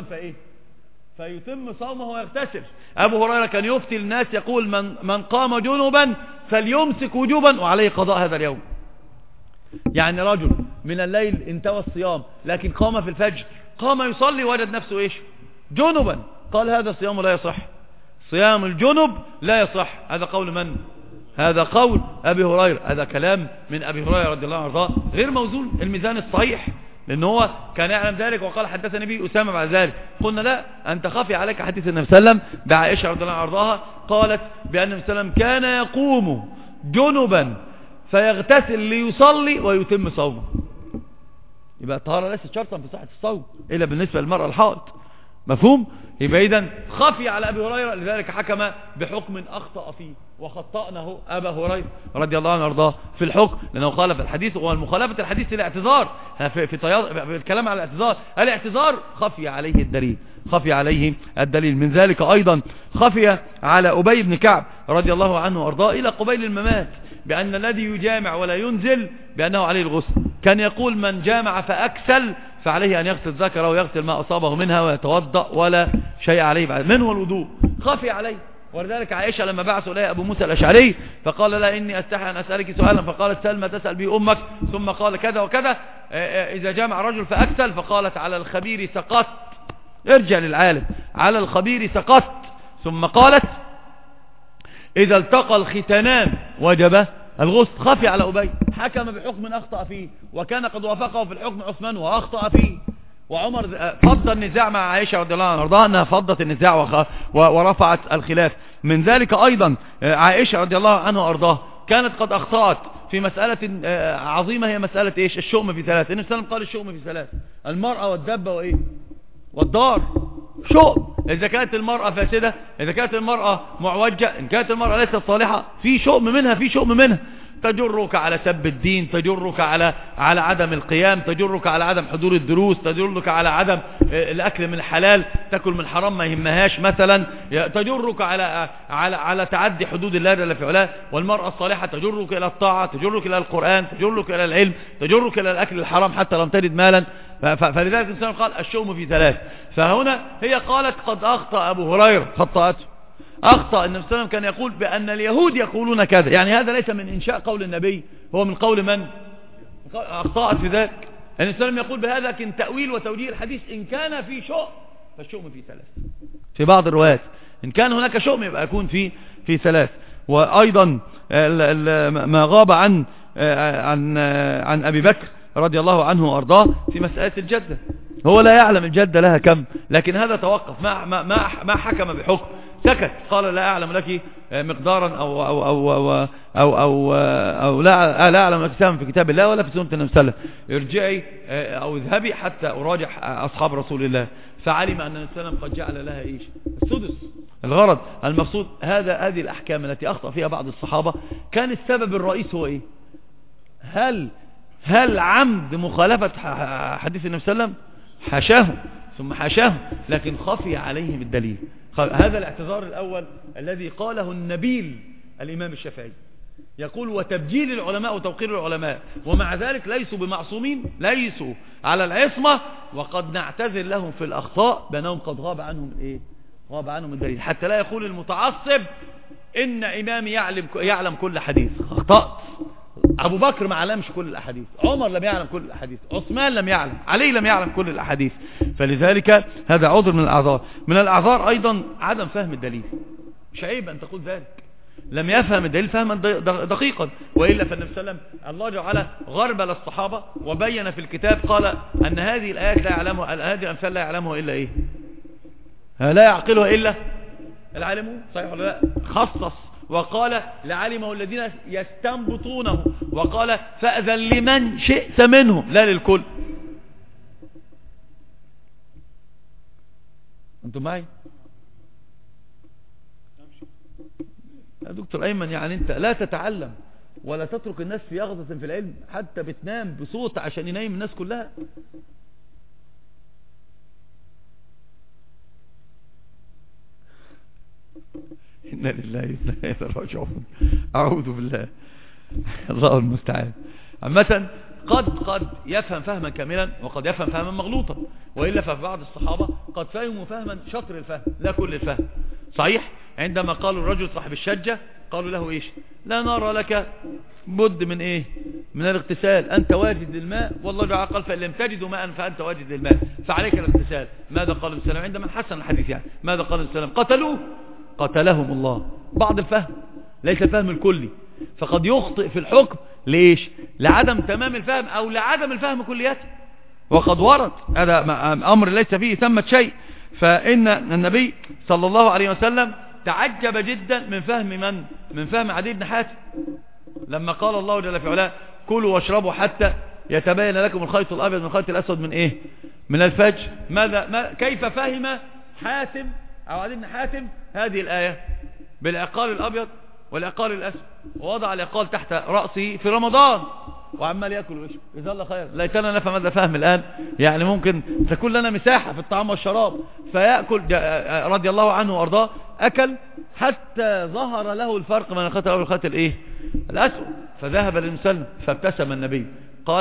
فيتم صومه ويغتسل. أبو هريرة كان يفتي الناس يقول: من قام جنبا فليمسك وجوبا وعليه قضاء هذا اليوم. يعني رجل من الليل انتوى الصيام لكن قام في الفجر، قام يصلي وجد نفسه ايش؟ جنبا. قال: هذا صيام لا يصح، صيام الجنب لا يصح. هذا قول من؟ هذا قول أبي هريرة. هذا كلام من أبي هريرة رضي الله عنه غير موزون الميزان الصحيح، لأنه هو كان يعلم ذلك وقال: حدثني به أسامة بعد ذلك. قلنا: لا، أنت خفي عليك حديث النبي صلى الله عليه وسلم بعائشة رضي الله عنها قالت بأن النبي صلى الله عليه وسلم كان يقوم جنبا فيغتسل ليصلي ويتم صومه. يبقى الطهارة ليست شرطا في صحة الصوم إلا بالنسبة للمرأة الحائض. مفهوم؟ يبقى إذن خفي على أبي هريرة، لذلك حكم بحكم أخطأ فيه، وخطأنه أبا هريرة رضي الله عنه وارضاه في الحكم، لأنه خالف الحديث. والمخالفة الحديث الاعتذار في الكلام على الاعتذار خفي عليه الدليل، خفي عليه الدليل. من ذلك أيضا خفي على أبي بن كعب رضي الله عنه وارضاه إلى قبيل الممات بأن الذي يجامع ولا ينزل بأنه عليه الغسل. كان يقول من جامع فأكسل فعليه أن يغسل ذكره ويغسل ما أصابه منها ويتوضأ ولا شيء عليه بعد منه الوضوء. خفي عليه. ولذلك عائشة لما بعثوا إليها أبو موسى الأشعري فقال لا إني أستحي أن أسألك سؤالا، فقالت سل ما تسأل به أمك، ثم قال كذا وكذا إذا جامع رجل فأكسل، فقالت على الخبير سقط، ارجع للعالم، على الخبير سقط، ثم قالت إذا التقى الختانان وجب الغسل. خفي على أبي، حكم بحكم أخطأ فيه، وكان قد وافقه في الحكم عثمان وأخطأ فيه. وعمر فض النزاع مع عائشة رضي الله عنها وارضاها أنها فضت النزاع ورفعت الخلاف. من ذلك أيضا عائشة رضي الله عنها وارضاها كانت قد أخطأت في مسألة عظيمة، هي مسألة إيش؟ الشؤم في ثلاث. النبي صلى الله عليه وسلم قال الشؤم في ثلاث: المرأة والدبة وإيه؟ والدار. شؤم إذا كانت المرأة فاسدة، إذا كانت المرأة معوجة، إن كانت المرأة ليست صالحة، في شؤم منها، في شؤم منها تجرك على سب الدين، تجرك على عدم القيام، تجرك على عدم حضور الدروس، تجرك على عدم الأكل من الحلال، تأكل من الحرام ما يهمهاش مثلا، تجرك على تعدي حدود الله جل في علاه. والمرأة الصالحة تجرك إلى الطاعة، تجرك إلى القرآن، تجرك إلى العلم، تجرك إلى الأكل الحرام حتى لم تجد مالا. فلذلك الإنسان قال الشؤم في ثلاث. فهنا هي قالت قد أخطأ أبو هريرة، خطأته، أخطأ. النبي صلى الله عليه وسلم كان يقول بأن اليهود يقولون كذا، يعني هذا ليس من إنشاء قول النبي، هو من قول من؟ أخطأت في ذلك. النبي صلى الله عليه وسلم يقول بهذا لكن تأويل وتوجيه الحديث إن كان في شؤم فالشؤم في ثلاث. في بعض الروايات إن كان هناك شؤم يبقى يكون في ثلاث. وأيضا ما غاب عن أبي بكر رضي الله عنه وأرضاه في مسألة الجدة، هو لا يعلم الجدة لها كم، لكن هذا توقف، ما حكم بحكم، سكت، قال لا أعلم لك مقدارا أو لا أعلم لك سهم في كتاب الله ولا في سنة النبي صلى الله عليه وسلم، ارجعي أو اذهبي حتى أراجح أصحاب رسول الله. فعلم أن النبي صلى الله عليه وسلم قد جعل لها إيش؟ السدس. الغرض المقصود هذه الأحكام التي أخطأ فيها بعض الصحابة كان السبب الرئيس هو إيه؟ هل عمد مخالفة حديث النبي صلى الله عليه وسلم؟ حاشاه، ثم حاشاه، لكن خفي عليهم الدليل. هذا الاعتذار الأول الذي قاله النبيل الإمام الشافعي، يقول وتبجيل العلماء وتوقير العلماء، ومع ذلك ليسوا بمعصومين، ليسوا على العصمة، وقد نعتذر لهم في الأخطاء بأنهم قد غاب عنهم الإيه؟ غاب عنهم الدليل، حتى لا يقول المتعصب إن إمامي يعلم كل حديث. أخطأت. أبو بكر ما علمش كل الأحاديث، عمر لم يعلم كل الأحاديث، عثمان لم يعلم، علي لم يعلم كل الأحاديث. فلذلك هذا عذر من الأعذار. من الأعذار أيضا عدم فهم الدليل. مش عيب أن تقول ذلك، لم يفهم الدليل فهما دقيقا، وإلا فالنبي صلى الله عليه وسلم الله جعل غربل الصحابة وبين في الكتاب قال أن هذه الآيات لا يعلمها، هذه الأمثال لا يعلمها إلا إيه؟ لا يعقلها إلا العالمون، صحيح ولا لا؟ خصص وقال لعلمه الذين يستنبطونه، وقال فأذن لمن شئت منهم لا للكل. أنتم معي يا دكتور أيمن؟ يعني أنت لا تتعلم ولا تترك الناس في يغضة في العلم، حتى بتنام بصوت عشان ينام الناس كلها. إنا لله وإنا إليه راجعون. أعوذ بالله، الله المستعان. عامة قد يفهم فهما كاملا وقد يفهم فهما مغلوطا، وإلا فبعض الصحابة قد فهموا فهما شطر الفهم لا كل الفهم. صحيح عندما قالوا الرجل صاحب الشجة قالوا له إيش؟ لا نرى لك بد من إيه؟ من الاغتسال، أنت واجد للماء والله جعل قال فإن لم تجدوا ماء فأنت واجد للماء فعليك الاغتسال. ماذا قال السلام عندما حسن الحديث؟ يعني ماذا قال السلام؟ قتلوه قتلهم الله. بعض الفهم ليس الفهم الكلي، فقد يخطئ في الحكم ليش؟ لعدم تمام الفهم أو لعدم الفهم كلياته، وقد ورد هذا أمر ليس فيه ثمة شيء. فإن النبي صلى الله عليه وسلم تعجب جدا من فهم عدي بن حاتم لما قال الله جل في علاه كلوا واشربوا حتى يتبين لكم الخيط الأبيض من الخيط الأسود من إيه؟ من الفجر. كيف فهم حاتم أو عدي بن حاتم هذه الآية؟ بالعقال الأبيض والعقال الأسود، ووضع العقال تحت رأسه في رمضان وعمال يأكل ويشرب. إذا الله خير، ليتنا نفهم هذا فهم الآن، يعني ممكن تكون لنا مساحة في الطعام والشراب. فيأكل رضي الله عنه وأرضاه، أكل حتى ظهر له الفرق من الخيط الأبيض والخيط الإيه؟ الأسود، فذهب للمسلم فابتسم النبي قال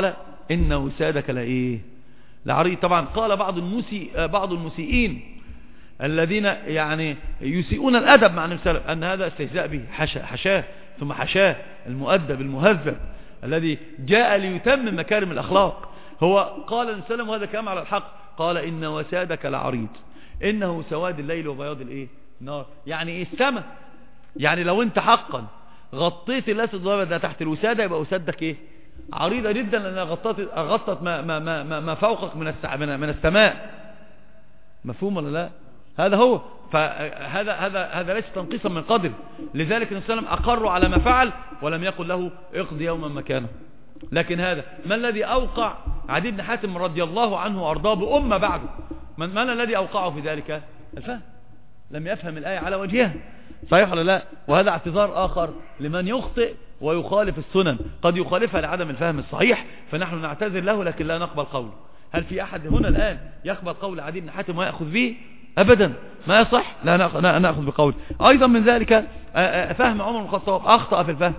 إن وسادك لإيه لعريض. طبعا قال بعض المسيئين الذين يعني يسيئون الأدب مع النبي صلى الله عليه وسلم أن هذا استهزاء به، حشاه ثم حشاه المؤدب المهذب الذي جاء ليتمم مكارم الأخلاق. هو قال النبي صلى الله عليه وسلم وهذا كلام على الحق، قال إن وسادك لعريض إنه سواد الليل وبياض الإيه نار. يعني إيه السماء؟ يعني لو أنت حقا غطيت الأسد ده تحت الوسادة يبقى وسادك إيه عريضة جدا، لأنها غطت ما فوقك من السماء. مفهوم ولا لا؟ هذا هو. فهذا ليس تنقيصا من قدر. لذلك النبي صلى الله عليه وسلم أقر على ما فعل ولم يقل له اقض يوما مكانه. لكن هذا ما الذي أوقع عدي بن حاتم رضي الله عنه وأرضاه بأمة بعده؟ من الذي أوقعه في ذلك؟ الفهم. لم يفهم الآية على وجهها. صحيح ولا لا؟ وهذا اعتذار آخر لمن يخطئ ويخالف السنن، قد يخالفها لعدم الفهم الصحيح، فنحن نعتذر له لكن لا نقبل قوله. هل في أحد هنا الآن يقبل قول عدي بن حاتم ويأخذ به؟ أبدا ما يصح. لا نأخذ بقوله. أيضا من ذلك فهم عمر بن الخطاب، أخطأ في الفهم.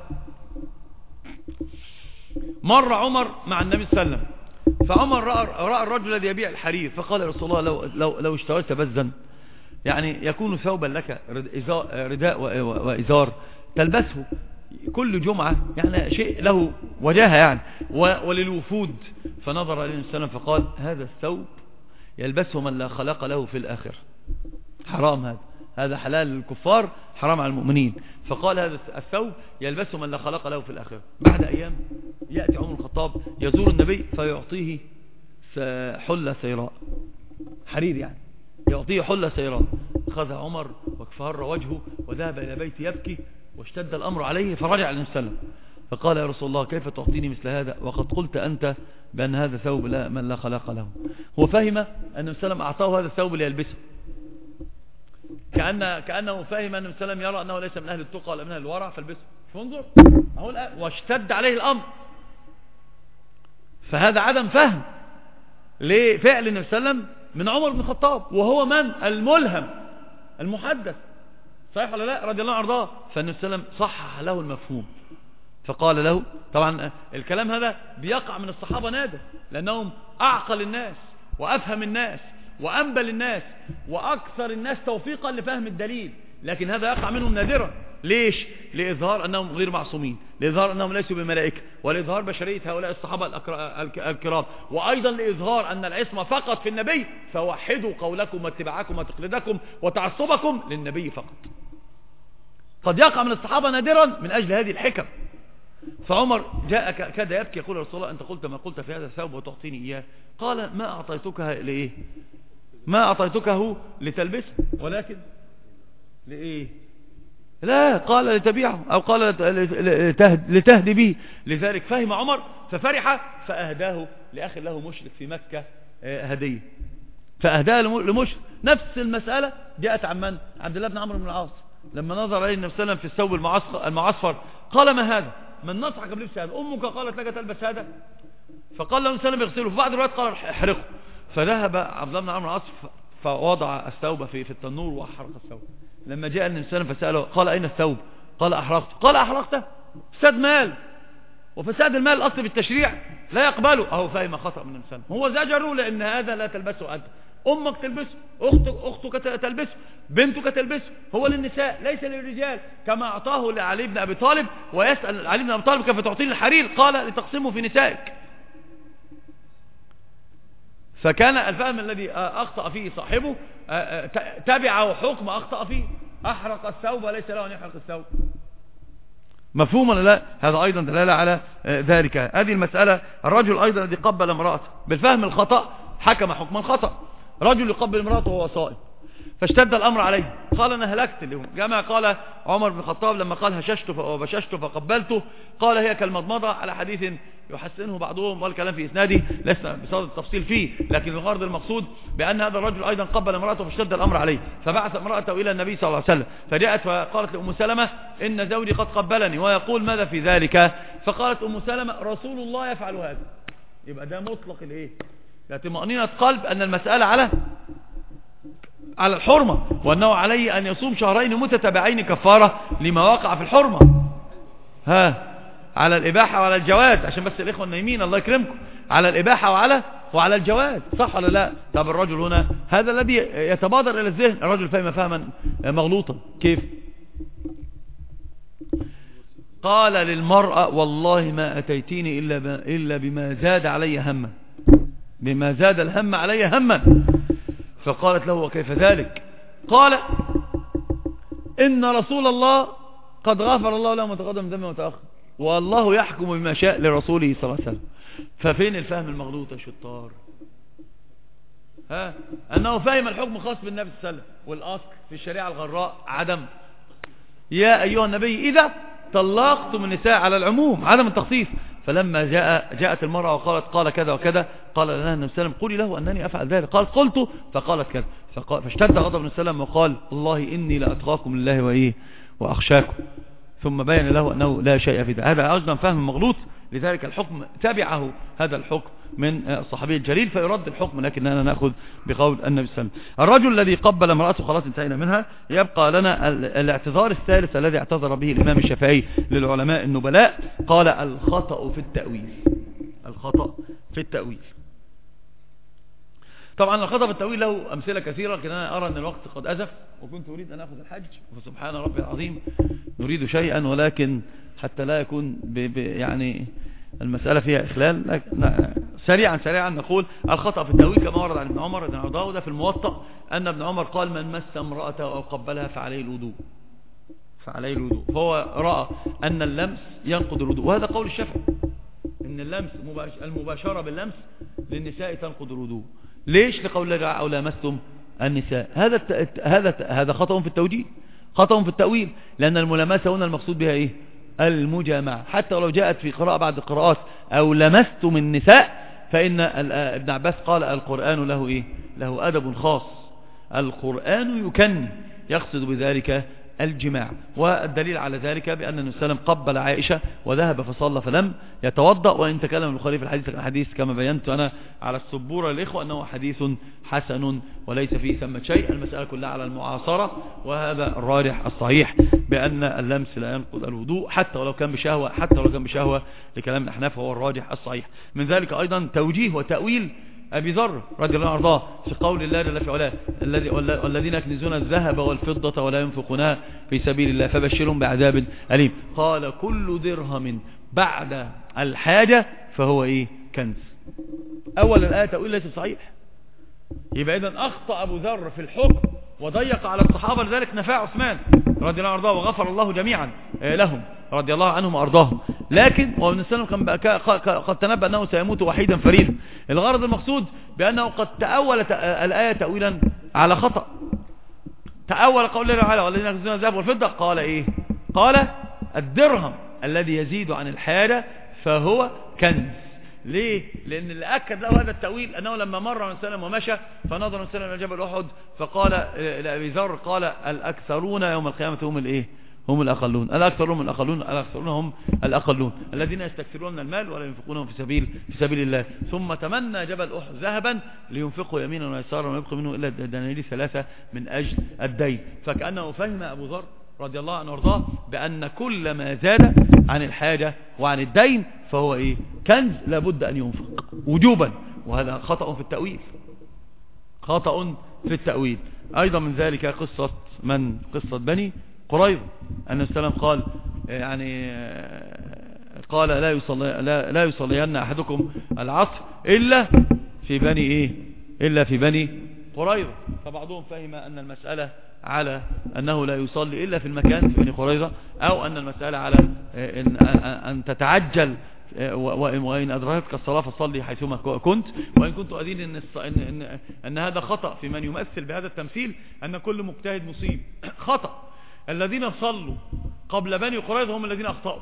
مر عمر مع النبي صلى الله عليه وسلم، فعمر رأى الرجل الذي يبيع الحرير فقال يا رسول الله لو اشتريت بزا يعني يكون ثوبا لك رداء وإزار تلبسه كل جمعة، يعني شيء له وجاهة يعني وللوفود. فنظر عليه السلام فقال هذا الثوب يلبسه من لا خلق له في الآخرة، حرام، هذا حلال للكفار حرام على المؤمنين. فقال هذا الثوب يلبسه من لا خلق له في الآخرة. بعد أيام يأتي عمر الخطاب يزور النبي فيعطيه حلة سيراء، حرير يعني، يعطيه حلة سيراء. أخذ عمر واكفهر وجهه وذهب إلى بيت يبكي، واشتد الأمر عليه فرجع النبي صلى الله عليه وسلم فقال يا رسول الله كيف تعطيني مثل هذا وقد قلت أنت بأن هذا ثوب من لا خلق له. هو فهم أن النبي صلى الله عليه وسلم أعطاه هذا الثوب ليلبسه، كأنه فهم أن النبي صلى الله عليه وسلم يرى أنه ليس من أهل التقى ولا من أهل الورع فالبسه. فانظر واشتد عليه الأمر. فهذا عدم فهم لفعل النبي صلى الله عليه وسلم من عمر بن الخطاب، وهو من الملهم المحدث، صحيح ولا لا، رضي الله عنه وارضاه. فالنبي صلى الله عليه وسلم صحح له المفهوم فقال له، طبعا الكلام هذا بيقع من الصحابة نادر لأنهم أعقل الناس وأفهم الناس وأنبل الناس وأكثر الناس توفيقا لفهم الدليل، لكن هذا يقع منهم نادرا. ليش؟ لإظهار أنهم غير معصومين، لإظهار أنهم ليسوا بملائكة، ولإظهار بشرية هؤلاء الصحابة الكرام، وأيضا لإظهار أن العصمة فقط في النبي، فوحدوا قولكم واتباعكم وتقليدكم وتعصبكم للنبي فقط. قد يقع من الصحابة نادرا من أجل هذه الحكم. فعمر جاء كاد يبكي يقول يا رسول الله أنت قلت ما قلت في هذا الثوب وتعطيني إياه. قال ما أعطيتكها لإيه؟ ما أعطيتكه لتلبسه ولكن لإيه؟ لا، قال لتبيعه أو قال لتهدي به. لذلك فهم عمر ففرح فأهداه لأخ له مشرك في مكة هدية، فأهداه لمشرك. نفس المسألة جاءت عن من؟ عبد الله بن عمرو بن العاص لما نظر عليه النبي صلى الله عليه وسلم في الثوب المعصفر قال ما هذا؟ من نصحك بلبس هذا؟ أمك قالت لك تلبس هذا؟ فقال له النبي يغسله. في بعض الروايات قال احرقه. فذهب عبد الله بن عمرو بن العاص فوضع الثوب في التنور وأحرق الثوب. لما جاء النبي صلى الله عليه وسلم فسأله قال أين الثوب؟ قال أحرقته. قال أحرقته؟ فساد مال، وفساد المال الأصل بالتشريع لا يقبله. أهو فهم خطأ من النبي صلى الله عليه وسلم. هو زجره لأن هذا لا تلبسه أنت، أمك تلبسه، أختك تلبسه، بنتك تلبسه. هو للنساء ليس للرجال، كما أعطاه لعلي بن أبي طالب ويسأل علي بن أبي طالب كيف تعطيني الحرير؟ قال لتقسمه في نسائك. فكان الفهم الذي أخطأ فيه صاحبه تبعه حكم أخطأ فيه، أحرق الثوب وليس له أن يحرق الثوب. مفهوم ولا لا؟ هذا أيضا دلالة على ذلك. هذه المسألة. الرجل أيضا الذي قبل امرأته بالفهم الخطأ حكم حكم الخطأ. رجل يقبل امرأته وهو صائم فاشتد الأمر عليه قال أنا هلكت اليوم. كما قال عمر بن الخطاب لما قال هششت وبششت فقبلته قال هي كالمضمضة، على حديث يحسنه بعضهم والكلام في إسناده لسنا بصدد التفصيل فيه، لكن الغرض المقصود بأن هذا الرجل أيضا قبل امرأته فاشتد الأمر عليه فبعث امرأته إلى النبي صلى الله عليه وسلم. فجاءت فقالت لأم سلمة إن زوجي قد قبلني ويقول ماذا في ذلك؟ فقالت أم سلمة رسول الله يفعل هذا. يبقى ده مطلق الإيه؟ طمأنينة قلب أن المسألة على الحرمة، وأنه عليه أن يصوم شهرين متتابعين كفارة لما وقع في الحرمة. على الإباحة وعلى الجواز، عشان بس الإخوة النايمين الله يكرمكم. على الإباحة وعلى الجواز، صح ولا لا؟ طب الرجل هنا هذا الذي يتبادر إلى الذهن، الرجل فهم فهما مغلوطا. كيف؟ قال للمرأة والله ما أتيتيني إلا بما زاد علي هما، بما زاد الهم علي هما. فقالت له وكيف ذلك؟ قال إن رسول الله قد غفر الله له ما تقدم من ذنبه وتأخر، والله يحكم بما شاء لرسوله صلى الله عليه وسلم. ففين الفهم المغلوط يا شطار؟ أنه فهم الحكم خاص بالنبي صلى الله عليه وسلم، والأصل في الشريعة الغراء عدم. يا أيها النبي إذا طلقتم النساء على العموم، عدم التخصيص. فلما جاءت المرأة وقالت قال كذا وكذا، قال لها النبي صلى الله عليه وسلم قولي له أنني أفعل ذلك. قالت قلت، فقالت كذا، فاشتد غضب النبي صلى الله عليه وسلم وقال الله إني لأتقاكم لله وأخشاكم. ثم بين له أنه لا شيء في ذلك. هذا أيضا فهم مغلوط، لذلك الحكم تبعه هذا الحكم من الصحابي الجليل، فيرد الحكم، لكننا نأخذ بقول النبي صلى الله عليه وسلم. الرجل الذي قبل امرأته خلاص انتهينا منها. يبقى لنا الاعتذار الثالث الذي اعتذر به الإمام الشافعي للعلماء النبلاء، قال الخطأ في التأويل. الخطأ في التأويل. طبعا الخطأ في التأويل له أمثلة كثيرة، لكن أنا أرى أن الوقت قد أزف، وكنت أريد أن أخذ الحج، فسبحان ربي العظيم نريد شيئا، ولكن حتى لا يكون يعني المسألة فيها إخلال. سريعا نقول الخطأ في التأويل كما ورد عن ابن عمر بن عضاودة في الموطأ أن ابن عمر قال من مس امرأته أو قبلها فعليه الوضوء. فهو رأى أن اللمس ينقض الوضوء، وهذا قول الشافعي، أن اللمس المباشرة باللمس للنساء تنقض الوضوء. ليش؟ لقول الله أو لامستم النساء. هذا خطأ في التوجيه، خطأ في التأويل، لأن الملامسة هنا المقصود بها إيه؟ المجامعة. حتى ولو جاءت في قراءة بعد القراءات أو لمستم النساء، فإن ابن عباس قال القرآن له إيه؟ له أدب خاص، القرآن يكن، يقصد بذلك الجماع. والدليل على ذلك بأن النبي صلى الله عليه وسلم قبل عائشة وذهب فصلى فلم يتوضأ. وإن تكلم البخاري في الحديث كما بينت أنا على السبورة للإخوة أنه حديث حسن وليس فيه ثمة شيء، المسألة كلها على المعاصرة، وهذا الراجح الصحيح بأن اللمس لا ينقض الوضوء حتى ولو كان بشهوة، لكلام الأحناف هو الراجح الصحيح. من ذلك أيضا توجيه وتأويل أبي ذر رضي الله عنه وارضاه في قول الله جل في علاه والذين يكنزون الذهب والفضة ولا ينفقونها في سبيل الله فبشرهم بعذاب أليم. قال كل درهم بعد الحاجة فهو إيه؟ كنز. أول الآية تأويل ليس صحيح، يبقى إذن أخطأ أبو ذر في الحكم وضيق على الصحابة، لذلك نفع عثمان رضي الله عنه وارضاه وغفر الله جميعا لهم رضي الله عنهم وارضاهم. لكن وابن السلام قد تنبأ أنه سيموت وحيدا فريدا. الغرض المقصود بأنه قد تأول الآية تأويلا على خطأ. تأول قول الله تعالى والذين يكنزون الذهب والفضة، قال إيه؟ قال الدرهم الذي يزيد عن الحاجة فهو كنز. ليه؟ لأن اللي أكد له هذا التأويل أنه لما مر من سلم ومشى فنظر من سلم إلى جبل أحد فقال لأبي ذر قال الأكثرون يوم القيامة هم الإيه؟ هم الأقلون. الأكثرون من الأقلون، الأكثرون هم الأقلون الذين يستكثرون من المال ولا ينفقونه في سبيل الله. ثم تمنى جبل أحد ذهبا لينفقه يمينا ويسارا ويبقى منه إلا الدنانير 3 من أجل الدين. فكأنه فهم أبو ذر رضي الله عنه وارضاه بأن كل ما زاد عن الحاجة وعن الدين فهو إيه؟ كنز لابد أن ينفق وجوبا. وهذا خطأ في التأويل، خطأ في التأويل. أيضا من ذلك قصة بني قريظة أن السلام قال يعني قال لا يصلين أحدكم العصر إلا في بني إيه؟ إلا في بني قريظة. فبعضهم فهم أن المسألة على أنه لا يصلي إلا في المكان في بني قريظة، أو أن المسألة على أن تتعجل وإن أدركتك الصلاة فصلي حيثما كنت. وإن كنت أدين أن هذا خطأ في من يمثل بهذا التمثيل، أن كل مجتهد مصيب. خطأ. الذين صلوا قبل بني قريظة هم الذين أخطأوا.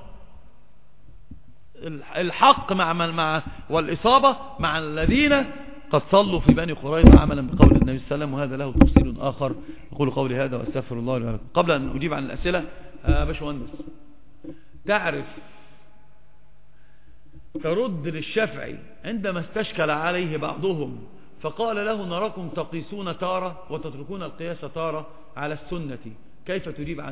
الحق مع والإصابة مع الذين قد صلوا في بني قريظة عملا بقول النبي صلى الله عليه وسلم، وهذا له تفصيل آخر. أقول قولي هذا وأستغفر الله لي ولكم. قبل أن أجيب عن الأسئلة باشمهندس، تعرف ترد للشافعي عندما استشكل عليه بعضهم فقال له نراكم تقيسون تارة وتتركون القياس تارة على السنة، كيف تجيب عن